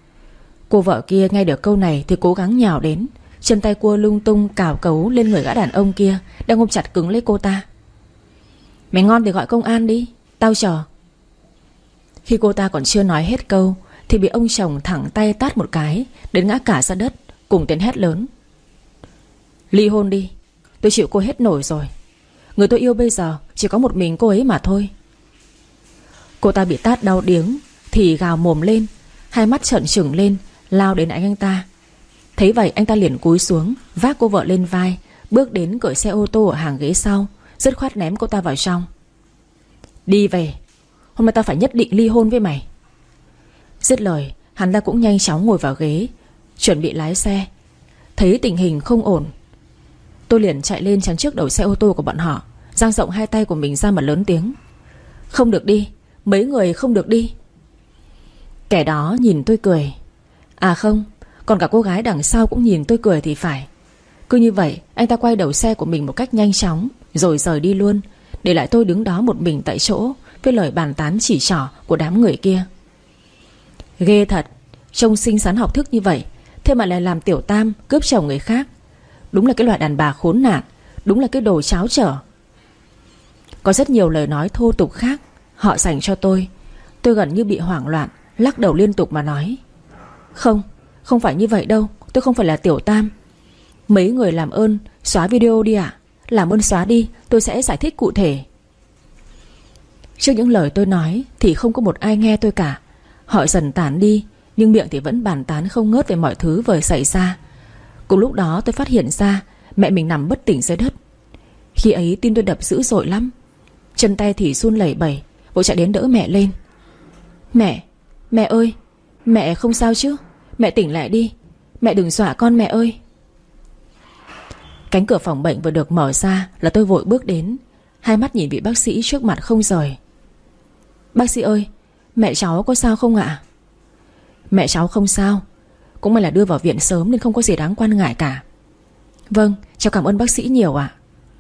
Cô vợ kia nghe được câu này thì cố gắng nhào đến, chân tay cua lung tung cào cấu lên người gã đàn ông kia đang ôm chặt cứng lấy cô ta. Mày ngon thì gọi công an đi, tao chờ. Khi cô ta còn chưa nói hết câu thì bị ông chồng thẳng tay tát một cái đến ngã cả ra đất, cùng tiếng hét lớn: ly hôn đi, tôi chịu cô hết nổi rồi. Người tôi yêu bây giờ chỉ có một mình cô ấy mà thôi. Cô ta bị tát đau điếng thì gào mồm lên, hai mắt trợn trừng lên, lao đến anh ta. Thấy vậy anh ta liền cúi xuống, vác cô vợ lên vai, bước đến cởi xe ô tô ở hàng ghế sau, dứt khoát ném cô ta vào trong. Đi về, hôm nay tao phải nhất định ly hôn với mày. Dứt lời, hắn ta cũng nhanh chóng ngồi vào ghế, chuẩn bị lái xe. Thấy tình hình không ổn, tôi liền chạy lên chắn trước đầu xe ô tô của bọn họ, dang rộng hai tay của mình ra mà lớn tiếng: không được đi, mấy người không được đi. Kẻ đó nhìn tôi cười. À không, còn cả cô gái đằng sau cũng nhìn tôi cười thì phải. Cứ như vậy anh ta quay đầu xe của mình một cách nhanh chóng rồi rời đi luôn, để lại tôi đứng đó một mình tại chỗ với lời bàn tán chỉ trỏ của đám người kia. Ghê thật, trông xinh xắn học thức như vậy, thế mà lại làm tiểu tam cướp chồng người khác. Đúng là cái loại đàn bà khốn nạn, đúng là cái đồ cháo trở. Có rất nhiều lời nói thô tục khác họ dành cho tôi. Tôi gần như bị hoảng loạn, lắc đầu liên tục mà nói: Không phải như vậy đâu, tôi không phải là tiểu tam. Mấy người làm ơn xóa video đi ạ. Làm ơn xóa đi, tôi sẽ giải thích cụ thể. Trước những lời tôi nói thì không có một ai nghe tôi cả. Họ dần tản đi, nhưng miệng thì vẫn bàn tán không ngớt về mọi thứ vừa xảy ra. Cùng lúc đó tôi phát hiện ra mẹ mình nằm bất tỉnh dưới đất. Khi ấy tim tôi đập dữ dội lắm, chân tay thì run lẩy bẩy, vội chạy đến đỡ mẹ lên. Mẹ ơi, mẹ không sao chứ? Mẹ tỉnh lại đi, mẹ đừng dọa con mẹ ơi. Cánh cửa phòng bệnh vừa được mở ra là tôi vội bước đến, hai mắt nhìn vị bác sĩ trước mặt không rời. Bác sĩ ơi, mẹ cháu có sao không ạ? Mẹ cháu không sao, cũng may là đưa vào viện sớm nên không có gì đáng quan ngại cả. Vâng, cháu cảm ơn bác sĩ nhiều ạ.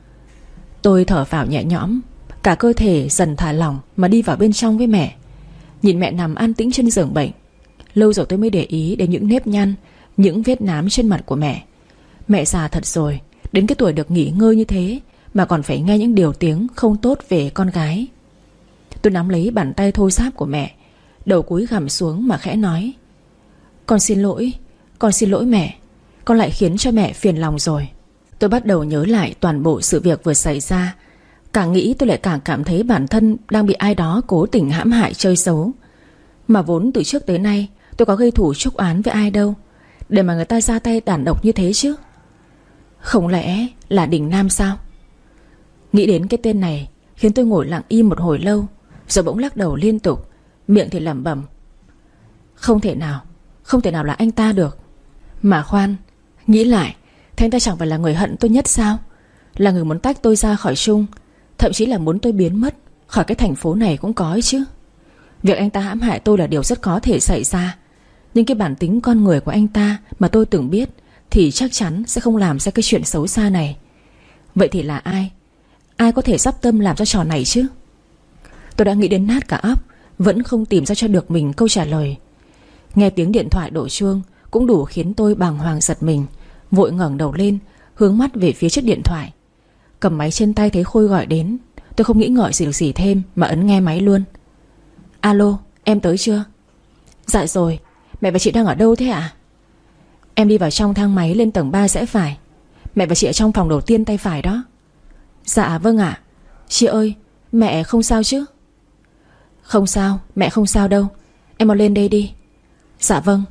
Tôi thở phào nhẹ nhõm, cả cơ thể dần thả lỏng mà đi vào bên trong với mẹ. Nhìn mẹ nằm an tĩnh trên giường bệnh. Lâu rồi tôi mới để ý đến những nếp nhăn, những vết nám trên mặt của mẹ. Mẹ già thật rồi, đến cái tuổi được nghỉ ngơi như thế mà còn phải nghe những điều tiếng không tốt về con gái. Tôi nắm lấy bàn tay thô ráp của mẹ, đầu cúi gằm xuống mà khẽ nói: Con xin lỗi mẹ, con lại khiến cho mẹ phiền lòng rồi. Tôi bắt đầu nhớ lại toàn bộ sự việc vừa xảy ra. Càng nghĩ tôi lại càng cảm thấy bản thân đang bị ai đó cố tình hãm hại chơi xấu. Mà vốn từ trước tới nay tôi có gây thù chuốc oán với ai đâu, để mà người ta ra tay tàn độc như thế chứ. Không lẽ là Đình Nam sao? Nghĩ đến cái tên này khiến tôi ngồi lặng im một hồi lâu, rồi bỗng lắc đầu liên tục, miệng thì lẩm bẩm: Không thể nào là anh ta được. Mà khoan, nghĩ lại, thế anh ta chẳng phải là người hận tôi nhất sao? Là người muốn tách tôi ra khỏi Trung, thậm chí là muốn tôi biến mất khỏi cái thành phố này cũng có ấy chứ. Việc anh ta hãm hại tôi là điều rất có thể xảy ra, nhưng cái bản tính con người của anh ta mà tôi từng biết thì chắc chắn sẽ không làm ra cái chuyện xấu xa này. Vậy thì là ai? Ai có thể dắp tâm làm ra trò này chứ? Tôi đã nghĩ đến nát cả óc, vẫn không tìm ra cho được mình câu trả lời. Nghe tiếng điện thoại đổ chuông cũng đủ khiến tôi bàng hoàng giật mình, vội ngẩng đầu lên, hướng mắt về phía chiếc điện thoại. Cầm máy trên tay thấy Khôi gọi đến, tôi không nghĩ ngợi gì được gì thêm mà ấn nghe máy luôn. Alo, em tới chưa? Dạ rồi, mẹ và chị đang ở đâu thế ạ? Em đi vào trong thang máy lên tầng 3 rẽ phải. Mẹ và chị ở trong phòng đầu tiên tay phải đó. Dạ vâng ạ. Chị ơi, mẹ không sao chứ? Không sao, mẹ không sao đâu. Em mau lên đây đi. Dạ vâng.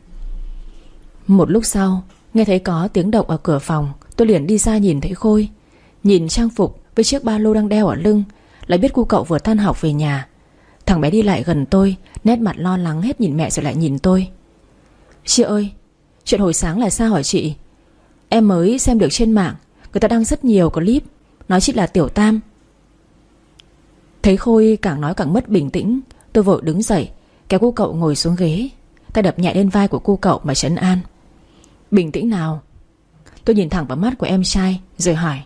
Một lúc sau, nghe thấy có tiếng động ở cửa phòng, tôi liền đi ra nhìn thấy Khôi. Nhìn trang phục với chiếc ba lô đang đeo ở lưng, lại biết cô cậu vừa tan học về nhà. Thằng bé đi lại gần tôi, nét mặt lo lắng hết nhìn mẹ rồi lại nhìn tôi. Chị ơi, chuyện hồi sáng là sao hả chị? Em mới xem được trên mạng, người ta đăng rất nhiều clip nói chị là tiểu tam. Thấy Khôi càng nói càng mất bình tĩnh, tôi vội đứng dậy kéo cô cậu ngồi xuống ghế, tay đập nhẹ lên vai của cô cậu mà trấn an. Bình tĩnh nào? Tôi nhìn thẳng vào mắt của em trai rồi hỏi: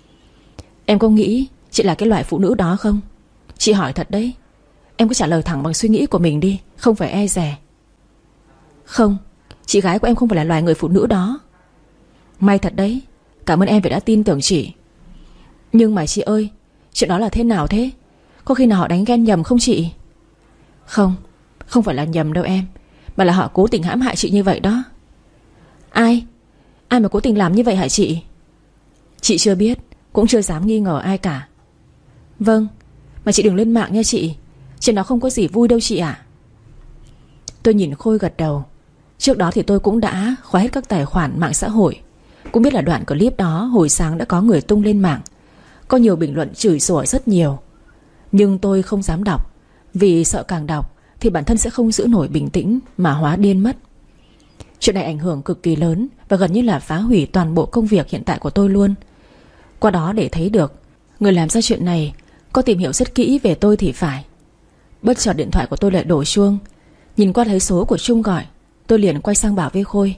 Em có nghĩ chị là cái loại phụ nữ đó không? Chị hỏi thật đấy. Em cứ trả lời thẳng bằng suy nghĩ của mình đi, không phải e dè. Không, Chị gái của em không phải là loài người phụ nữ đó. May thật đấy. Cảm ơn em vì đã tin tưởng chị. Nhưng mà chị ơi, chuyện đó là thế nào thế? Có khi nào họ đánh ghen nhầm không chị? Không, không phải là nhầm đâu em, mà là họ cố tình hãm hại chị như vậy đó. Ai? Ai mà cố tình làm như vậy hả chị? Chị chưa biết, cũng chưa dám nghi ngờ ai cả. Vâng, mà chị đừng lên mạng nha chị. Trên đó không có gì vui đâu chị ạ. Tôi nhìn Khôi gật đầu. Trước đó thì tôi cũng đã khóa hết các tài khoản mạng xã hội. Cũng biết là đoạn clip đó hồi sáng đã có người tung lên mạng. Có nhiều bình luận chửi rủa rất nhiều. Nhưng tôi không dám đọc, vì sợ càng đọc thì bản thân sẽ không giữ nổi bình tĩnh mà hóa điên mất. Chuyện này ảnh hưởng cực kỳ lớn và gần như là phá hủy toàn bộ công việc hiện tại của tôi luôn. Qua đó để thấy được người làm ra chuyện này có tìm hiểu rất kỹ về tôi thì phải. Bất chợt điện thoại của tôi lại đổ chuông. Nhìn qua thấy số của Trung gọi, tôi liền quay sang bảo với Khôi: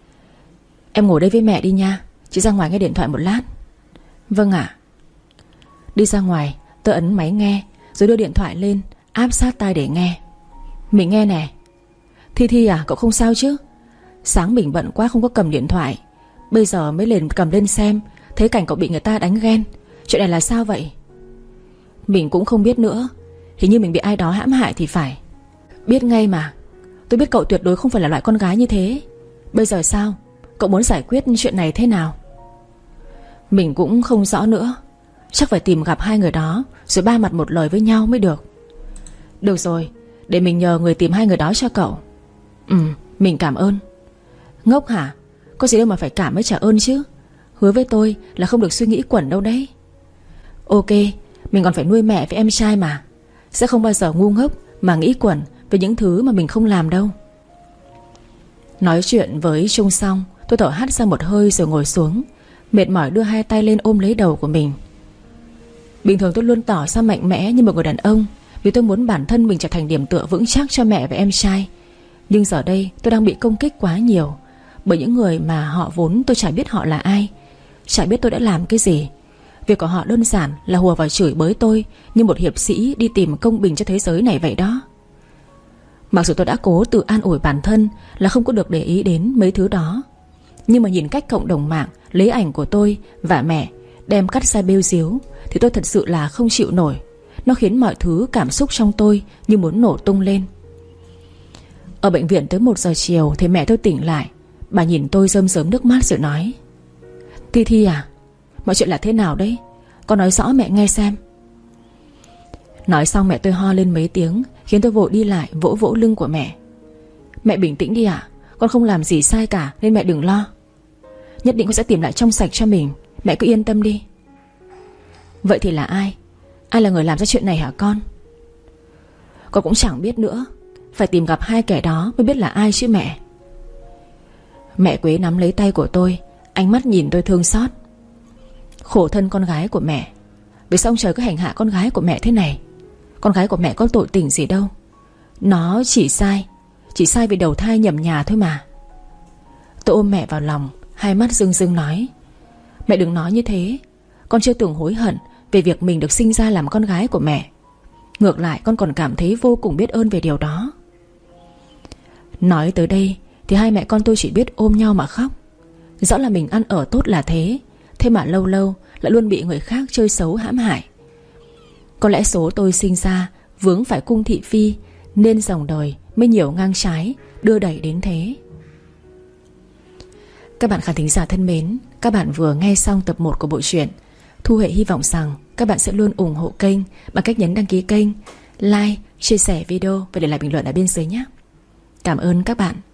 Em ngồi đây với mẹ đi nha, chị ra ngoài nghe điện thoại một lát. Vâng ạ. Đi ra ngoài, tôi ấn máy nghe rồi đưa điện thoại lên, áp sát tai để nghe. Mình nghe nè. Thi à, cậu không sao chứ? Sáng mình bận quá không có cầm điện thoại, bây giờ mới liền cầm lên xem, thấy cảnh cậu bị người ta đánh ghen. Chuyện này là sao vậy? Mình cũng không biết nữa, hình như mình bị ai đó hãm hại thì phải. Biết ngay mà. Tôi biết cậu tuyệt đối không phải là loại con gái như thế. Bây giờ sao? Cậu muốn giải quyết chuyện này thế nào? Mình cũng không rõ nữa. Chắc phải tìm gặp hai người đó rồi ba mặt một lời với nhau mới được. Được rồi, để mình nhờ người tìm hai người đó cho cậu. Mình cảm ơn. Ngốc hả? Có gì đâu mà phải cảm mới trả ơn chứ. Hứa với tôi là không được suy nghĩ quẩn đâu đấy. Ok, mình còn phải nuôi mẹ với em trai mà. Sẽ không bao giờ ngu ngốc mà nghĩ quẩn về những thứ mà mình không làm đâu. Nói chuyện với Trung xong, tôi thở hắt ra một hơi rồi ngồi xuống, mệt mỏi đưa hai tay lên ôm lấy đầu của mình. Bình thường tôi luôn tỏ ra mạnh mẽ như một người đàn ông, vì tôi muốn bản thân mình trở thành điểm tựa vững chắc cho mẹ và em trai. Nhưng giờ đây tôi đang bị công kích quá nhiều bởi những người mà họ vốn tôi chả biết họ là ai, chả biết tôi đã làm cái gì. Việc của họ đơn giản là hùa vào chửi bới tôi như một hiệp sĩ đi tìm công bình cho thế giới này vậy đó. Mặc dù tôi đã cố tự an ủi bản thân là không có được để ý đến mấy thứ đó, nhưng mà nhìn cách cộng đồng mạng lấy ảnh của tôi và mẹ đem cắt ra bêu díu thì tôi thật sự là không chịu nổi. Nó khiến mọi thứ cảm xúc trong tôi như muốn nổ tung lên. Ở bệnh viện tới 1 giờ chiều thì mẹ tôi tỉnh lại. Bà nhìn tôi rơm rớm nước mắt rồi nói: Thi à, mọi chuyện là thế nào đấy? Con nói rõ mẹ nghe xem. Nói xong mẹ tôi ho lên mấy tiếng, khiến tôi vội đi lại vỗ vỗ lưng của mẹ. Mẹ bình tĩnh đi ạ. Con không làm gì sai cả nên mẹ đừng lo. Nhất định con sẽ tìm lại trong sạch cho mình. Mẹ cứ yên tâm đi. Vậy thì là ai? Ai là người làm ra chuyện này hả con? Con cũng chẳng biết nữa. Phải tìm gặp hai kẻ đó mới biết là ai chứ mẹ. Mẹ Quế nắm lấy tay của tôi, ánh mắt nhìn tôi thương xót. Khổ thân con gái của mẹ. Vì sao ông trời cứ hành hạ con gái của mẹ thế này? Con gái của mẹ có tội tình gì đâu. Nó chỉ sai vì đầu thai nhầm nhà thôi mà. Tôi ôm mẹ vào lòng, hai mắt rưng rưng nói: Mẹ đừng nói như thế. Con chưa từng hối hận về việc mình được sinh ra làm con gái của mẹ. Ngược lại con còn cảm thấy vô cùng biết ơn về điều đó. Nói tới đây thì hai mẹ con tôi chỉ biết ôm nhau mà khóc. Rõ là mình ăn ở tốt là thế, thế mà lâu lâu lại luôn bị người khác chơi xấu hãm hại. Có lẽ số tôi sinh ra vướng phải cung thị phi, nên dòng đời mới nhiều ngang trái, đưa đẩy đến thế. Các bạn khán thính giả thân mến, các bạn vừa nghe xong tập 1 của bộ truyện. Thu Huệ hy vọng rằng các bạn sẽ luôn ủng hộ kênh bằng cách nhấn đăng ký kênh, like, chia sẻ video và để lại bình luận ở bên dưới nhé. Cảm ơn các bạn.